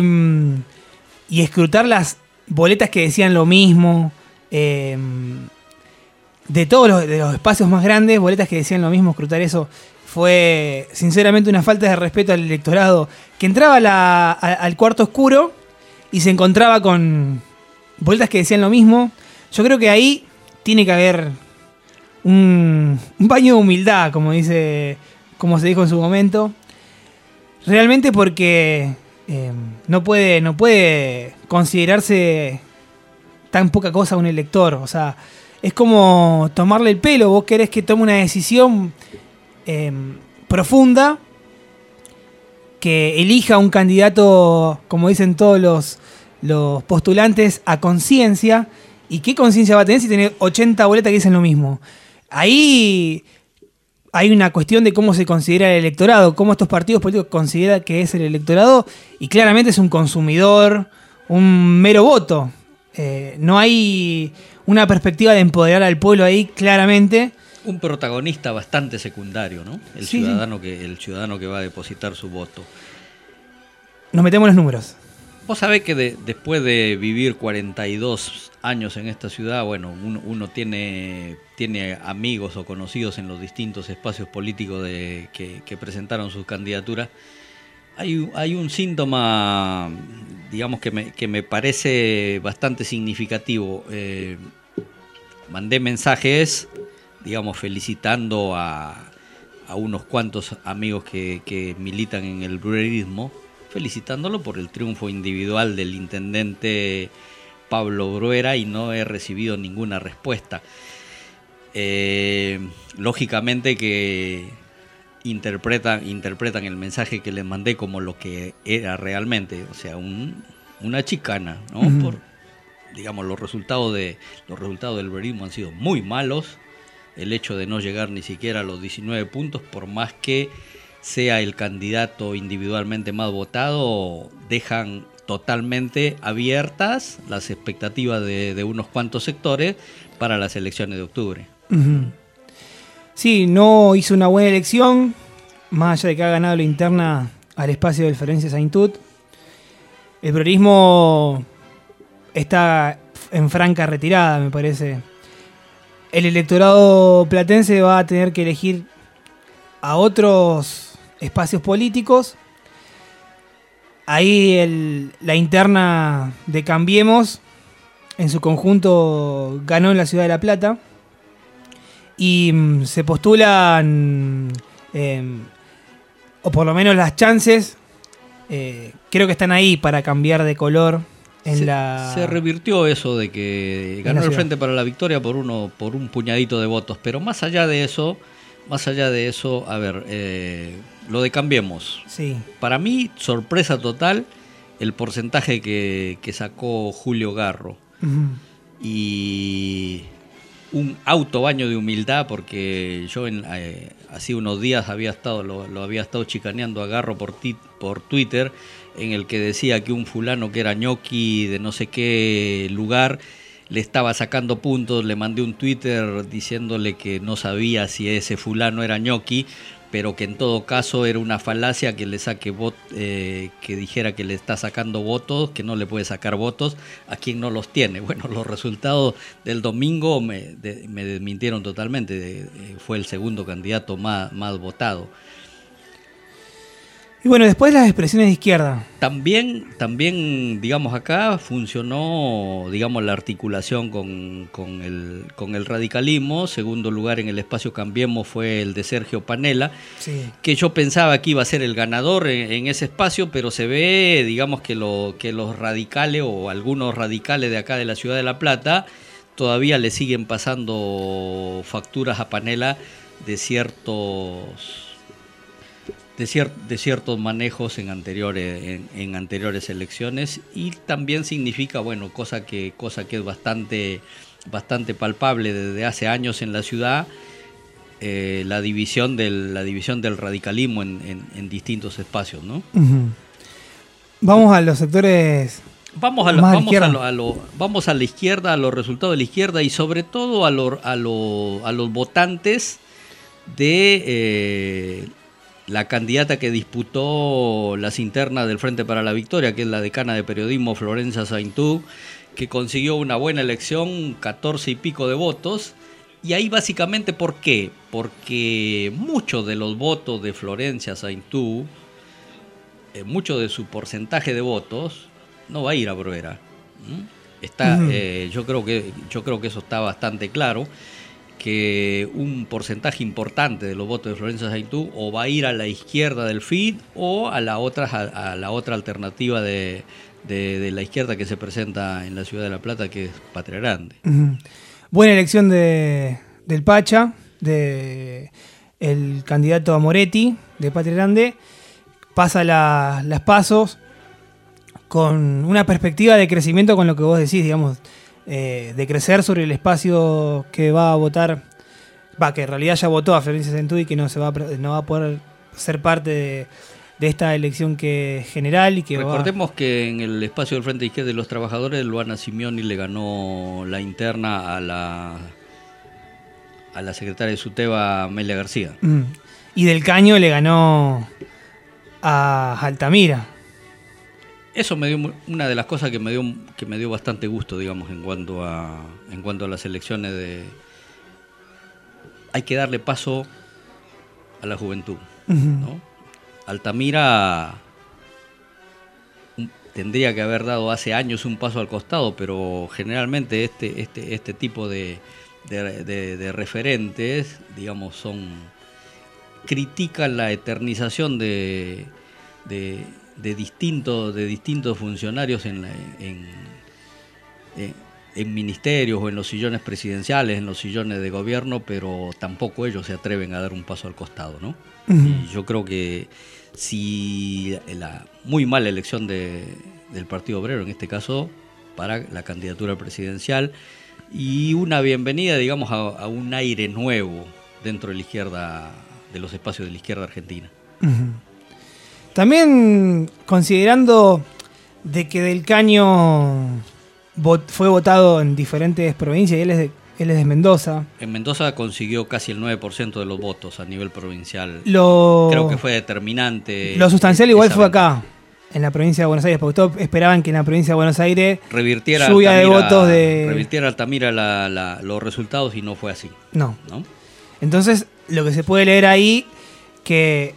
y escrutar las boletas que decían lo mismo. Eh, de todos los, de los espacios más grandes, boletas que decían lo mismo, escrutar eso fue sinceramente una falta de respeto al electorado, que entraba a la, a, al cuarto oscuro y se encontraba con boletas que decían lo mismo. Yo creo que ahí tiene que haber un, un baño de humildad, como dice, como se dijo en su momento. Realmente porque eh, no puede, no puede considerarse tan poca cosa un elector. O sea, es como tomarle el pelo. Vos querés que tome una decisión eh, profunda, que elija un candidato, como dicen todos los, los postulantes, a conciencia. ¿Y qué conciencia va a tener si tiene ochenta boletas que dicen lo mismo? Ahí hay una cuestión de cómo se considera el electorado, cómo estos partidos políticos consideran que es el electorado, y claramente es un consumidor, un mero voto. Eh, no hay una perspectiva de empoderar al pueblo ahí, claramente. Un protagonista bastante secundario, ¿no? El, sí, ciudadano, sí. Que, el ciudadano que va a depositar su voto. Nos metemos en los números. Vos sabés que de, después de vivir cuarenta y dos años en esta ciudad, bueno, uno, uno tiene, tiene amigos o conocidos en los distintos espacios políticos de, que, que presentaron sus candidaturas. Hay, hay un síntoma, digamos, que me, que me parece bastante significativo. Eh, mandé mensajes, digamos, felicitando a, a unos cuantos amigos que, que militan en el bruerismo, felicitándolo por el triunfo individual del intendente Pablo Bruera, y no he recibido ninguna respuesta. Eh, lógicamente que interpretan, interpretan el mensaje que les mandé como lo que era realmente, o sea, un, una chicana, ¿no? Uh-huh. Por, digamos, los resultados de los resultados del bruerismo han sido muy malos. El hecho de no llegar ni siquiera a los diecinueve puntos, por más que sea el candidato individualmente más votado, dejan totalmente abiertas las expectativas de, de unos cuantos sectores para las elecciones de octubre. Uh-huh. Sí, no hizo una buena elección, más allá de que ha ganado la interna al espacio del Ferencia Saintut. El bruerismo está en franca retirada, me parece. El electorado platense va a tener que elegir a otros espacios políticos. Ahí el, la interna de Cambiemos en su conjunto ganó en la ciudad de La Plata, y mm, se postulan eh, o por lo menos las chances eh, creo que están ahí para cambiar de color en se, la se revirtió eso de que ganó el Frente para la Victoria por uno por un puñadito de votos, pero más allá de eso más allá de eso a ver, eh, lo de Cambiemos, sí. Para mí, sorpresa total el porcentaje que, que sacó Julio Garro. Uh-huh. y un autobaño de humildad, porque yo en, eh, hace unos días había estado, lo, lo había estado chicaneando a Garro por, ti, por Twitter, en el que decía que un fulano que era ñoqui de no sé qué lugar le estaba sacando puntos. Le mandé un Twitter diciéndole que no sabía si ese fulano era ñoqui, pero que en todo caso era una falacia que le saque vot, eh, que dijera que le está sacando votos, que no le puede sacar votos a quien no los tiene. Bueno, los resultados del domingo me, de, me desmintieron totalmente. De, eh, fue el segundo candidato más, más votado. Y bueno, después las expresiones de izquierda. También, también digamos, acá funcionó, digamos, la articulación con, con, el, con el radicalismo. Segundo lugar en el espacio Cambiemos fue el de Sergio Panela, Sí. que yo pensaba que iba a ser el ganador en, en ese espacio, pero se ve, digamos, que, lo, que los radicales o algunos radicales de acá de la ciudad de La Plata todavía le siguen pasando facturas a Panela de ciertos... De, cier- de ciertos manejos en anteriores, en, en anteriores elecciones, y también significa, bueno, cosa que, cosa que es bastante, bastante palpable desde hace años en la ciudad, eh, la división del, la división del radicalismo en, en, en distintos espacios, ¿no? Uh-huh. Vamos a los sectores. Vamos a, lo, más vamos, a, a lo, a lo, vamos a la izquierda, a los resultados de la izquierda y sobre todo a, lo, a, lo, a los votantes de eh, la candidata que disputó las internas del Frente para la Victoria, que es la decana de periodismo Florencia Saintú, que consiguió una buena elección, catorce y pico de votos. Y ahí básicamente, ¿por qué? Porque muchos de los votos de Florencia Saintú, eh, mucho de su porcentaje de votos, no va a ir a Bruera. ¿Mm? Está, uh-huh. eh, yo creo que, yo creo que eso está bastante claro, que un porcentaje importante de los votos de Florencia Saintú o va a ir a la izquierda del F I D o a la otra, a, a la otra alternativa de, de, de la izquierda que se presenta en la ciudad de La Plata, que es Patria Grande. Uh-huh. Buena elección de, del Pacha, de el candidato a Moretti de Patria Grande. Pasa la, las pasos con una perspectiva de crecimiento, con lo que vos decís, digamos, Eh, de crecer sobre el espacio que va a votar, va, que en realidad ya votó a Florencia Saintú y que no se va a, no va a poder ser parte de, de esta elección que general y que recordemos va... que en el espacio del Frente Izquierda de los Trabajadores, Luana Simioni le ganó la interna a la a la secretaria de SUTEBA, Amelia García. Mm. Y Del Caño le ganó a Altamira. Eso me dio una de las cosas que me dio que me dio bastante gusto, digamos, en cuanto a en cuanto a las elecciones de hay que darle paso a la juventud, uh-huh. ¿no? Altamira tendría que haber dado hace años un paso al costado, pero generalmente este este este tipo de de, de, de referentes, digamos, son critican la eternización de de de distintos de distintos funcionarios en, la, en, en, en ministerios o en los sillones presidenciales, en los sillones de gobierno, pero tampoco ellos se atreven a dar un paso al costado, ¿no? Uh-huh. Y yo creo que si la muy mala elección de, del Partido Obrero, en este caso, para la candidatura presidencial, y una bienvenida, digamos, a, a un aire nuevo dentro de la izquierda, de los espacios de la izquierda argentina. Uh-huh. También considerando de que Del Caño vot, fue votado en diferentes provincias y él es, de, él es de Mendoza. En Mendoza consiguió casi el nueve por ciento de los votos a nivel provincial. Lo, Creo que fue determinante. Lo sustancial igual fue acá, en la provincia de Buenos Aires, porque todos esperaban que en la provincia de Buenos Aires revirtiera lluvia Altamira, de votos de... revirtiera Altamira la, la, los resultados y no fue así. No. ¿no? Entonces, lo que se puede leer ahí, que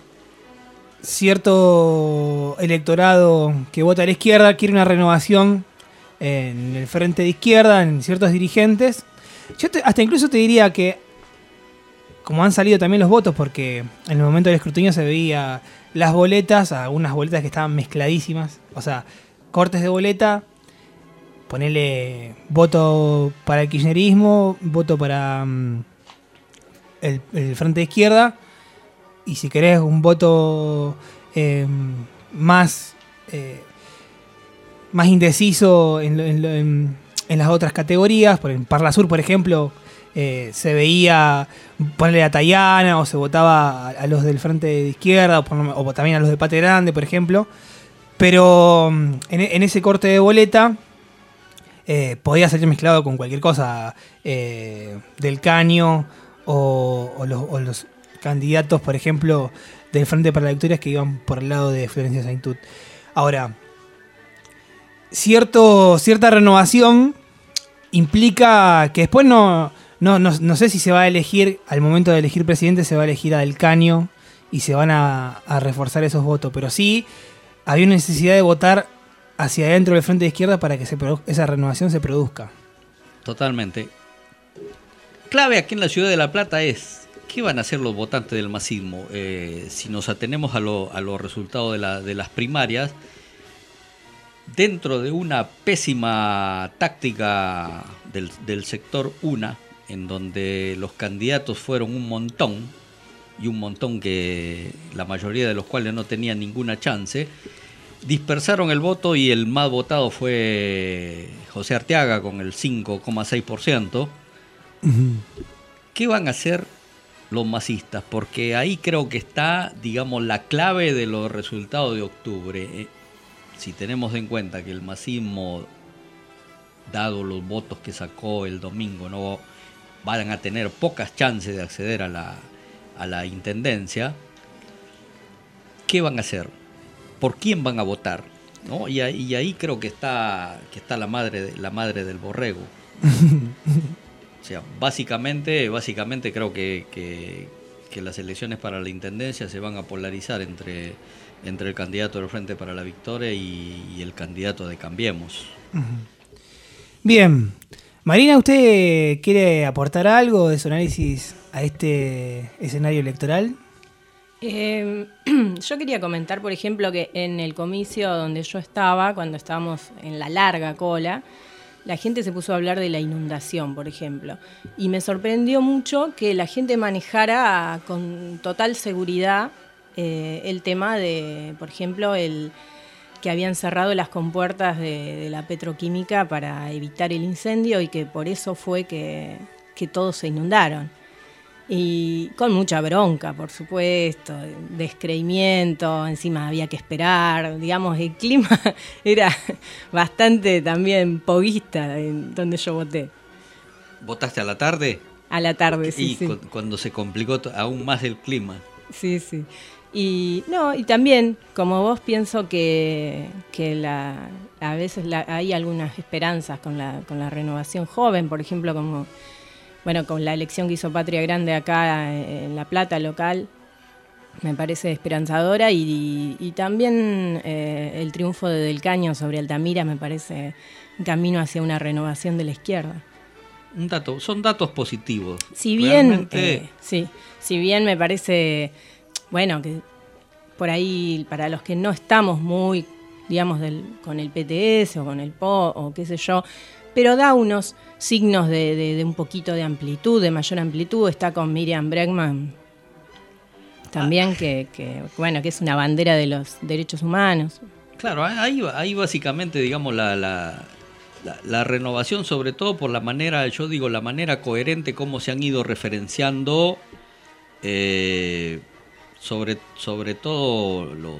cierto electorado que vota a la izquierda quiere una renovación en el frente de izquierda, en ciertos dirigentes. Yo te, hasta incluso te diría que, como han salido también los votos, porque en el momento del escrutinio se veía las boletas, algunas boletas que estaban mezcladísimas, o sea, cortes de boleta, ponele voto para el kirchnerismo, voto para um, el, el frente de izquierda, y si querés un voto eh, más, eh, más indeciso en, en, en, en las otras categorías. Por en Parla Sur, por ejemplo, eh, se veía ponerle a Tayana o se votaba a, a los del Frente de Izquierda o, por, o también a los de Pate Grande, por ejemplo. Pero en, en ese corte de boleta eh, podía salir mezclado con cualquier cosa eh, del Caño o, o, los, o los candidatos, por ejemplo, del Frente para la Victoria que iban por el lado de Florencia Saintut. Ahora, cierto, cierta renovación implica que después no, no, no, no sé si se va a elegir, al momento de elegir presidente se va a elegir a Del Caño y se van a, a reforzar esos votos, pero sí había una necesidad de votar hacia adentro del Frente de Izquierda para que se produ- esa renovación se produzca. Totalmente. Clave aquí en la ciudad de La Plata es ¿qué van a hacer los votantes del masismo? Eh, si nos atenemos a, lo, a los resultados de, la, de las primarias, dentro de una pésima táctica del, del sector UNA, en donde los candidatos fueron un montón, y un montón que la mayoría de los cuales no tenían ninguna chance, dispersaron el voto y el más votado fue José Arteaga con el cinco coma seis por ciento. Uh-huh. ¿Qué van a hacer los masistas? Porque ahí creo que está, digamos, la clave de los resultados de octubre. Eh, si tenemos en cuenta que el masismo, dado los votos que sacó el domingo, no van a tener pocas chances de acceder a la, a la intendencia, ¿qué van a hacer? ¿Por quién van a votar? ¿No? Y, ahí, y ahí creo que está, que está la madre, la madre del borrego. O sea, básicamente, básicamente creo que, que, que las elecciones para la intendencia se van a polarizar entre, entre el candidato del Frente para la Victoria y, y el candidato de Cambiemos. Bien. Marina, ¿usted quiere aportar algo de su análisis a este escenario electoral? Eh, yo quería comentar, por ejemplo, que en el comicio donde yo estaba, cuando estábamos en la larga cola, la gente se puso a hablar de la inundación, por ejemplo. Y me sorprendió mucho que la gente manejara con total seguridad eh, el tema de, por ejemplo, el que habían cerrado las compuertas de, de la petroquímica para evitar el incendio y que por eso fue que, que todos se inundaron. Y con mucha bronca, por supuesto, descreimiento, encima había que esperar, digamos, el clima era bastante también poguista en donde yo voté. ¿Votaste a la tarde? A la tarde, sí, y sí. cu- cuando se complicó t- aún más el clima. Sí, sí. Y no, y también, como vos, pienso que, que la, a veces la, hay algunas esperanzas con la, con la renovación joven, por ejemplo, como... Bueno, con la elección que hizo Patria Grande acá en La Plata, local, me parece esperanzadora y, y también eh, el triunfo de Del Caño sobre Altamira me parece un camino hacia una renovación de la izquierda. Un dato, son datos positivos. Si bien, Realmente... eh, sí, si bien me parece, bueno, que por ahí para los que no estamos muy, digamos, del, con el P T S o con el P O o qué sé yo, pero da unos signos de, de, de un poquito de amplitud, de mayor amplitud. Está con Miriam Bregman también, ah. que, que, bueno, que es una bandera de los derechos humanos. Claro, ahí, ahí básicamente, digamos, la, la, la, la renovación, sobre todo por la manera, yo digo, la manera coherente como se han ido referenciando, eh, sobre, sobre todo los,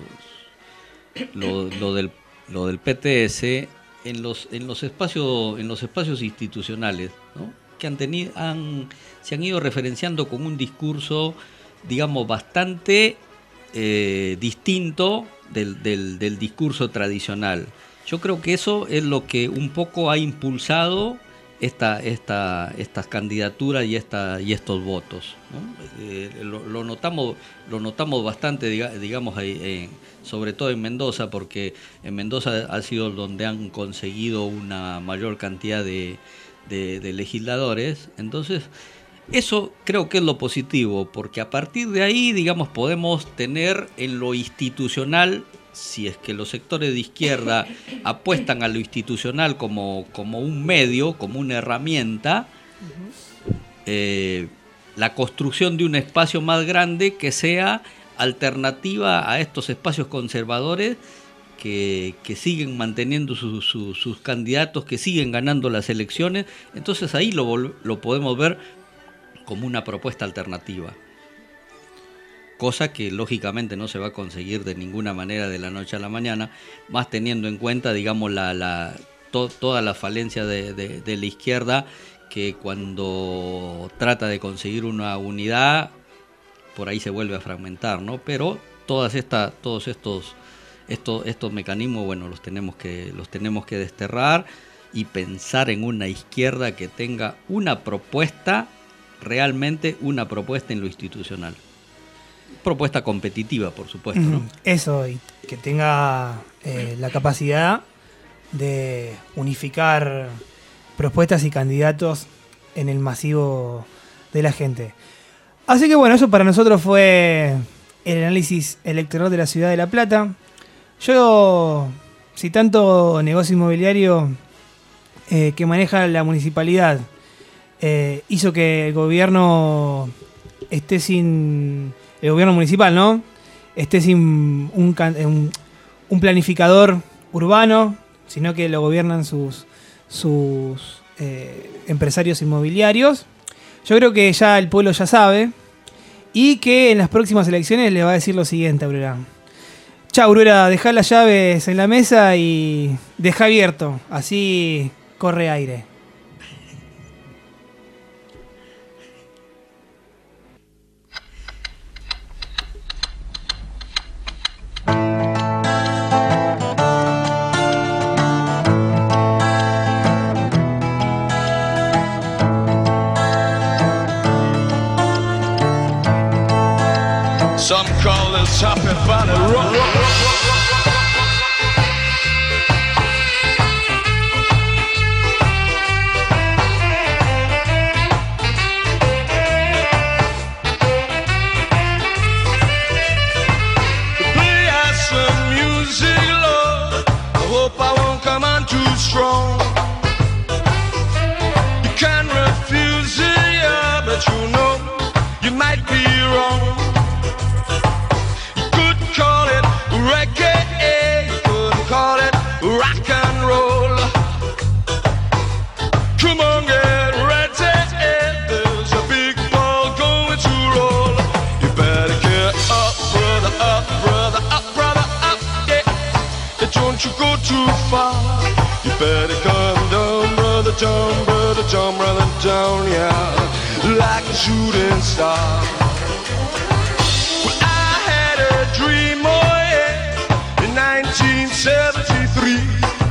lo, lo, del, lo del P T S, en los en los espacios en los espacios institucionales, ¿no? Que han tenido han se han ido referenciando con un discurso, digamos, bastante eh, distinto del, del, del discurso tradicional. Yo creo que eso es lo que un poco ha impulsado esta esta estas candidaturas y esta y estos votos, ¿no? Eh, lo, lo notamos lo notamos bastante, diga, digamos, eh, sobre todo en Mendoza, porque en Mendoza ha sido donde han conseguido una mayor cantidad de, de, de legisladores. Entonces, eso creo que es lo positivo, porque a partir de ahí, digamos, podemos tener en lo institucional, si es que los sectores de izquierda apuestan a lo institucional como, como un medio, como una herramienta, eh, la construcción de un espacio más grande que sea alternativa a estos espacios conservadores que, que siguen manteniendo su, su, sus candidatos, que siguen ganando las elecciones. Entonces ahí lo, lo podemos ver como una propuesta alternativa. Cosa que lógicamente no se va a conseguir de ninguna manera de la noche a la mañana, más teniendo en cuenta, digamos, la, la, to, toda la falencia de, de, de la izquierda, que cuando trata de conseguir una unidad, por ahí se vuelve a fragmentar, ¿no? Pero todas estas, todos estos, estos, estos mecanismos, bueno, los tenemos que, los tenemos que desterrar y pensar en una izquierda que tenga una propuesta, realmente una propuesta en lo institucional. Propuesta competitiva, por supuesto, ¿no? Eso, y que tenga eh, la capacidad de unificar propuestas y candidatos en el masivo de la gente. Así que bueno, eso para nosotros fue el análisis electoral de la ciudad de La Plata. Yo, si tanto negocio inmobiliario eh, que maneja la municipalidad eh, hizo que el gobierno esté sin... el gobierno municipal, ¿no? Esté sin un, un, un planificador urbano, sino que lo gobiernan sus, sus eh, empresarios inmobiliarios. Yo creo que ya el pueblo ya sabe, y que en las próximas elecciones le va a decir lo siguiente a Aurora. Chau, Aurora, dejá las llaves en la mesa y dejá abierto, así corre aire. Some call this Happy Valley Road. Play us some music, Lord. I hope I won't come on too strong. You can refuse it, yeah, but you know you might be wrong. Call it reggae, you couldn't call it rock and roll. Come on, get ready, there's a big ball going to roll. You better get up, brother, up, brother, up, brother, up, yeah. Don't you go too far. You better come down, brother, down, brother, down, brother, down, yeah. Like a shooting star. Dream, oh yeah, in nineteen seventy-three.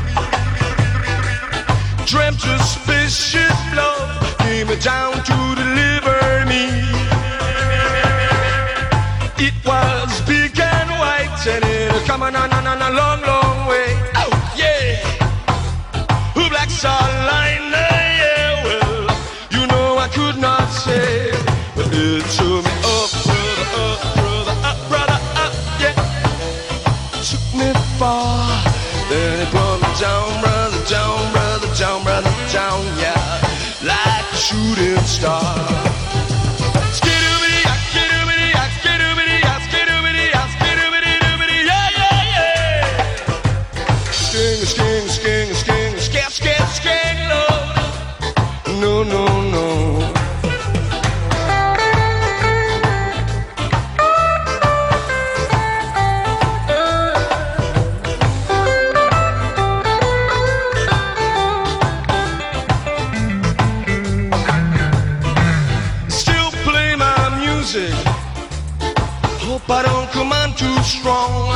Dreamt a spaceship, love, came down to deliver me. It was big and white, and it coming on, on, on a long, long way. Oh yeah, Black Star Line, yeah, well, you know I could not say, but it took me up, brother, up, brother, up, brother. Far. Then it brought me down, brother, down, brother, down, brother, down, yeah, like a shooting star. Skidoo-biddy, skidoo-biddy, skidoo-biddy, skidoo-biddy, skidoo-biddy, yeah, yeah, yeah. Sking, sking, sking, sking, sking, sking, sking, Lord. No, no, no. Hope I don't come on too strong.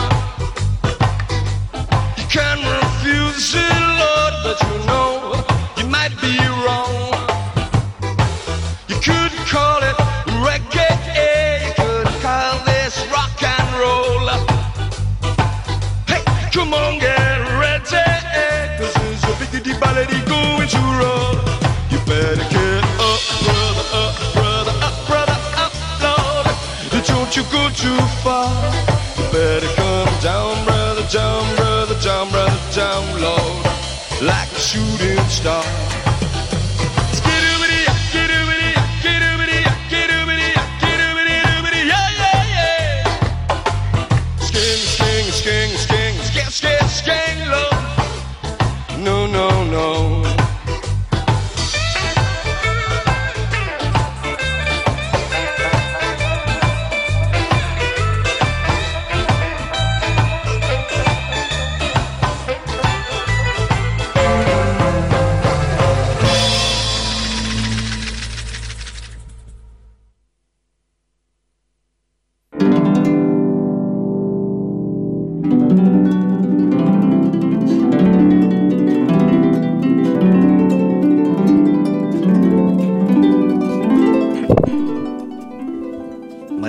You can refuse it, Lord, but you know you might be wrong. You could call it reggae, you could call this rock and roll. Hey, come on, get ready, cause there's a biggity ballady going to roll. You better get up, brother, up, brother, up, brother, up, Lord. Don't you go too far. You better come down, brother, down, brother, down, brother, down, Lord, like a shooting star. Skidoo-biddy, skidoo-biddy, skidoo-biddy, skidoo-biddy, skidoo-biddy, yeah, yeah, yeah. Sking, sking, sking, sking, sking, sking,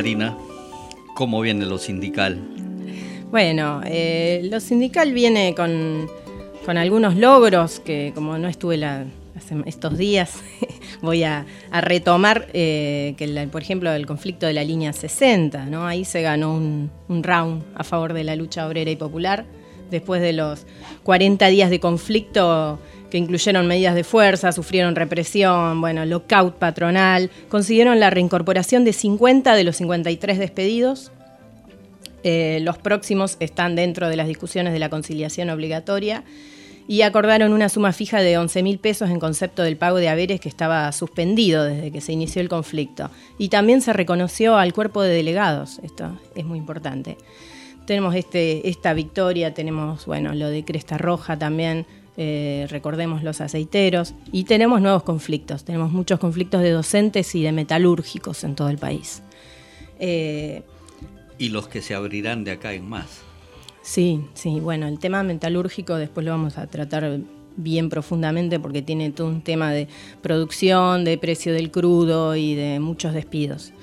Marina, ¿cómo viene lo sindical? Bueno, eh, lo sindical viene con, con algunos logros que, como no estuve la, hace estos días, voy a, a retomar, eh, que la, por ejemplo, el conflicto de la línea sesenta, ¿no? Ahí se ganó un, un round a favor de la lucha obrera y popular, después de los cuarenta días de conflicto que incluyeron medidas de fuerza, sufrieron represión, bueno, lockout patronal, consiguieron la reincorporación de cincuenta de los cincuenta y tres despedidos. Eh, los próximos están dentro de las discusiones de la conciliación obligatoria y acordaron una suma fija de once mil pesos en concepto del pago de haberes que estaba suspendido desde que se inició el conflicto. Y también se reconoció al cuerpo de delegados, esto es muy importante. Tenemos este, esta victoria, tenemos bueno, lo de Cresta Roja también, eh, recordemos los aceiteros, y tenemos nuevos conflictos, tenemos muchos conflictos de docentes y de metalúrgicos en todo el país. Eh, Y los que se abrirán de acá en más. Sí, sí, bueno, el tema metalúrgico después lo vamos a tratar bien profundamente porque tiene todo un tema de producción, de precio del crudo y de muchos despidos.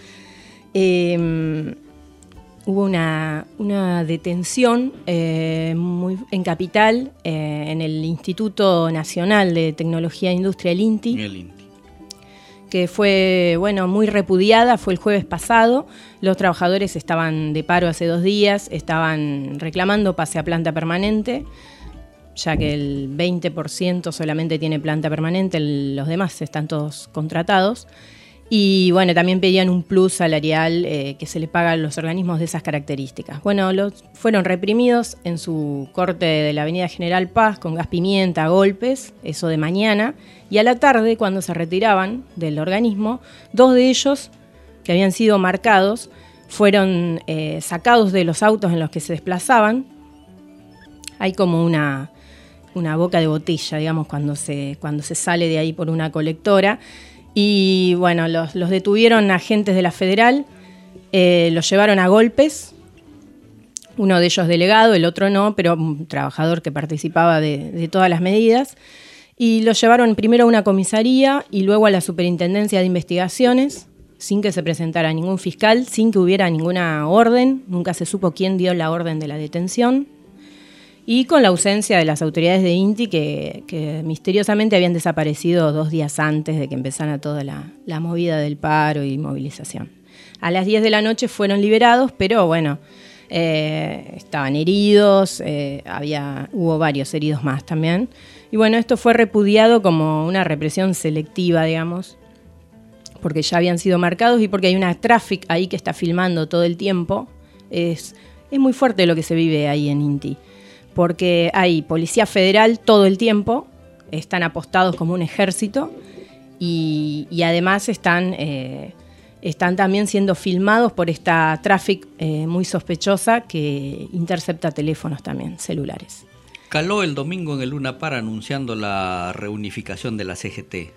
Eh, hubo una, una detención eh, muy, en Capital, eh, en el Instituto Nacional de Tecnología e Industria, el INTI. El INTI. Que fue, bueno, muy repudiada, fue el jueves pasado. Los trabajadores estaban de paro hace dos días, estaban reclamando pase a planta permanente, ya que el veinte por ciento solamente tiene planta permanente, el, los demás están todos contratados. Y bueno, también pedían un plus salarial eh, que se le paga a los organismos de esas características. Bueno, los, fueron reprimidos en su corte de la Avenida General Paz con gas pimienta, golpes, eso de mañana. Y a la tarde, cuando se retiraban del organismo, dos de ellos, que habían sido marcados, fueron eh, sacados de los autos en los que se desplazaban. Hay como una, una boca de botella, digamos, cuando se, cuando se sale de ahí por una colectora. Y bueno, los, los detuvieron agentes de la Federal, eh, los llevaron a golpes, uno de ellos delegado, el otro no, pero un trabajador que participaba de, de todas las medidas, y los llevaron primero a una comisaría y luego a la Superintendencia de Investigaciones, sin que se presentara ningún fiscal, sin que hubiera ninguna orden, nunca se supo quién dio la orden de la detención. Y con la ausencia de las autoridades de INTI que, que misteriosamente habían desaparecido dos días antes de que empezara toda la, la movida del paro y movilización. A las diez de la noche fueron liberados, pero bueno, eh, estaban heridos, eh, había, hubo varios heridos más también. Y bueno, esto fue repudiado como una represión selectiva, digamos, porque ya habían sido marcados y porque hay una traffic ahí que está filmando todo el tiempo. Es, es muy fuerte lo que se vive ahí en INTI. Porque hay policía federal todo el tiempo, están apostados como un ejército y, y además están, eh, están también siendo filmados por esta traffic eh, muy sospechosa que intercepta teléfonos también, celulares. Caló el domingo en el Luna Par anunciando la reunificación de la C G T.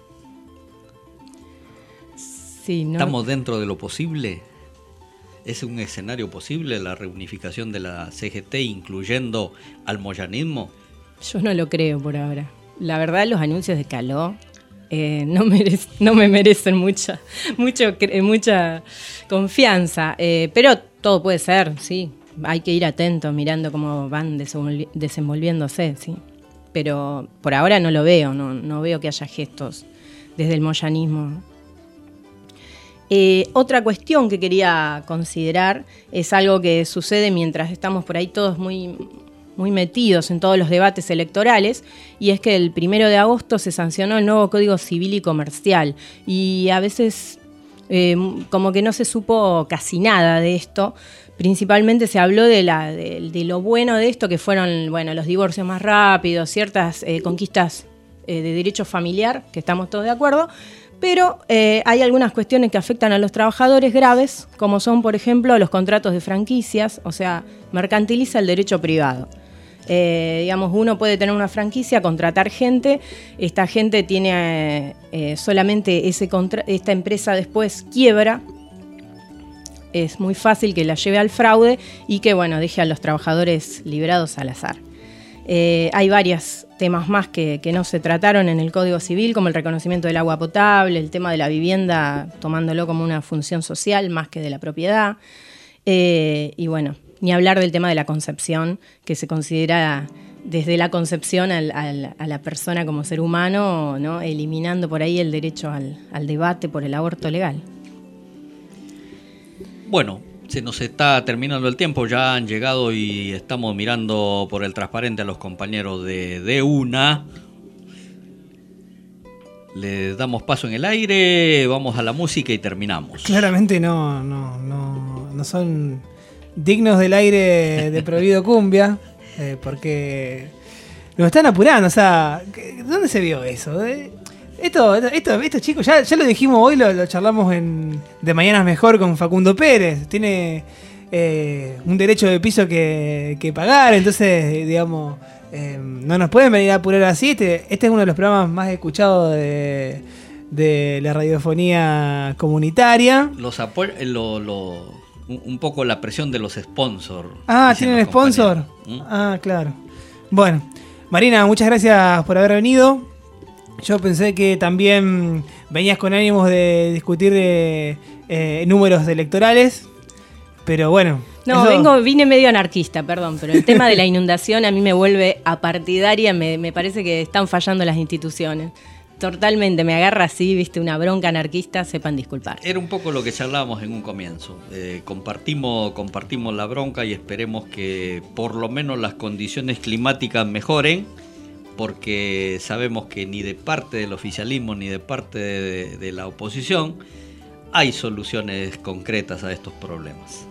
Sí, ¿no? ¿Estamos dentro de lo posible? ¿Es un escenario posible la reunificación de la C G T, incluyendo al moyanismo? Yo no lo creo por ahora. La verdad, los anuncios de Caló eh, no, merece, no me merecen mucha, mucho, mucha confianza. Eh, pero todo puede ser, sí. Hay que ir atentos mirando cómo van desenvolvi- desenvolviéndose, sí. Pero por ahora no lo veo, no, no veo que haya gestos desde el moyanismo. Eh, otra cuestión que quería considerar es algo que sucede mientras estamos por ahí todos muy, muy metidos en todos los debates electorales, y es que el primero de agosto se sancionó el nuevo Código Civil y Comercial, y a veces eh, como que no se supo casi nada de esto. Principalmente se habló de, la, de, de lo bueno de esto, que fueron bueno, los divorcios más rápidos, ciertas eh, conquistas eh, de derecho familiar, que estamos todos de acuerdo. Pero eh, hay algunas cuestiones que afectan a los trabajadores graves, como son, por ejemplo, los contratos de franquicias, o sea, mercantiliza el derecho privado. Eh, digamos, uno puede tener una franquicia, contratar gente, esta gente tiene eh, solamente ese contra- esta empresa después quiebra, es muy fácil que la lleve al fraude y que, bueno, deje a los trabajadores librados al azar. Eh, hay varios temas más que, que no se trataron en el Código Civil, como el reconocimiento del agua potable, el tema de la vivienda, tomándolo como una función social más que de la propiedad. Eh, y bueno, ni hablar del tema de la concepción, que se considera desde la concepción al, al, a la persona como ser humano, ¿no? Eliminando por ahí el derecho al, al debate por el aborto legal. Bueno, se nos está terminando el tiempo, ya han llegado y estamos mirando por el transparente a los compañeros de, de UNA. Les damos paso en el aire, vamos a la música y terminamos. Claramente no, no, no, no son dignos del aire de Prohibido Cumbia, eh, porque nos están apurando. O sea, ¿dónde se vio eso? Eh? Esto, esto, esto chicos, ya, ya lo dijimos hoy, lo, lo charlamos en De Mañanas Mejor con Facundo Pérez. Tiene eh, un derecho de piso que, que pagar, entonces, digamos, eh, no nos pueden venir a apurar así. Este, este es uno de los programas más escuchados de, de la radiofonía comunitaria. Los apoy- lo, lo, un poco la presión de los sponsors. Ah, ¿tienen sponsor? ¿Mm? Ah, claro. Bueno, Marina, muchas gracias por haber venido. Yo pensé que también venías con ánimos de discutir de, eh, números electorales, pero bueno. No, eso... vengo, vine medio anarquista, perdón, pero el tema de la inundación a mí me vuelve apartidaria, me, me parece que están fallando las instituciones. Totalmente, me agarra así, viste, una bronca anarquista, sepan disculpar. Era un poco lo que charlábamos en un comienzo. Eh, compartimos, compartimos la bronca y esperemos que por lo menos las condiciones climáticas mejoren, porque sabemos que ni de parte del oficialismo ni de parte de, de la oposición hay soluciones concretas a estos problemas.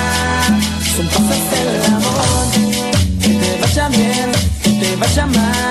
Vaya mal.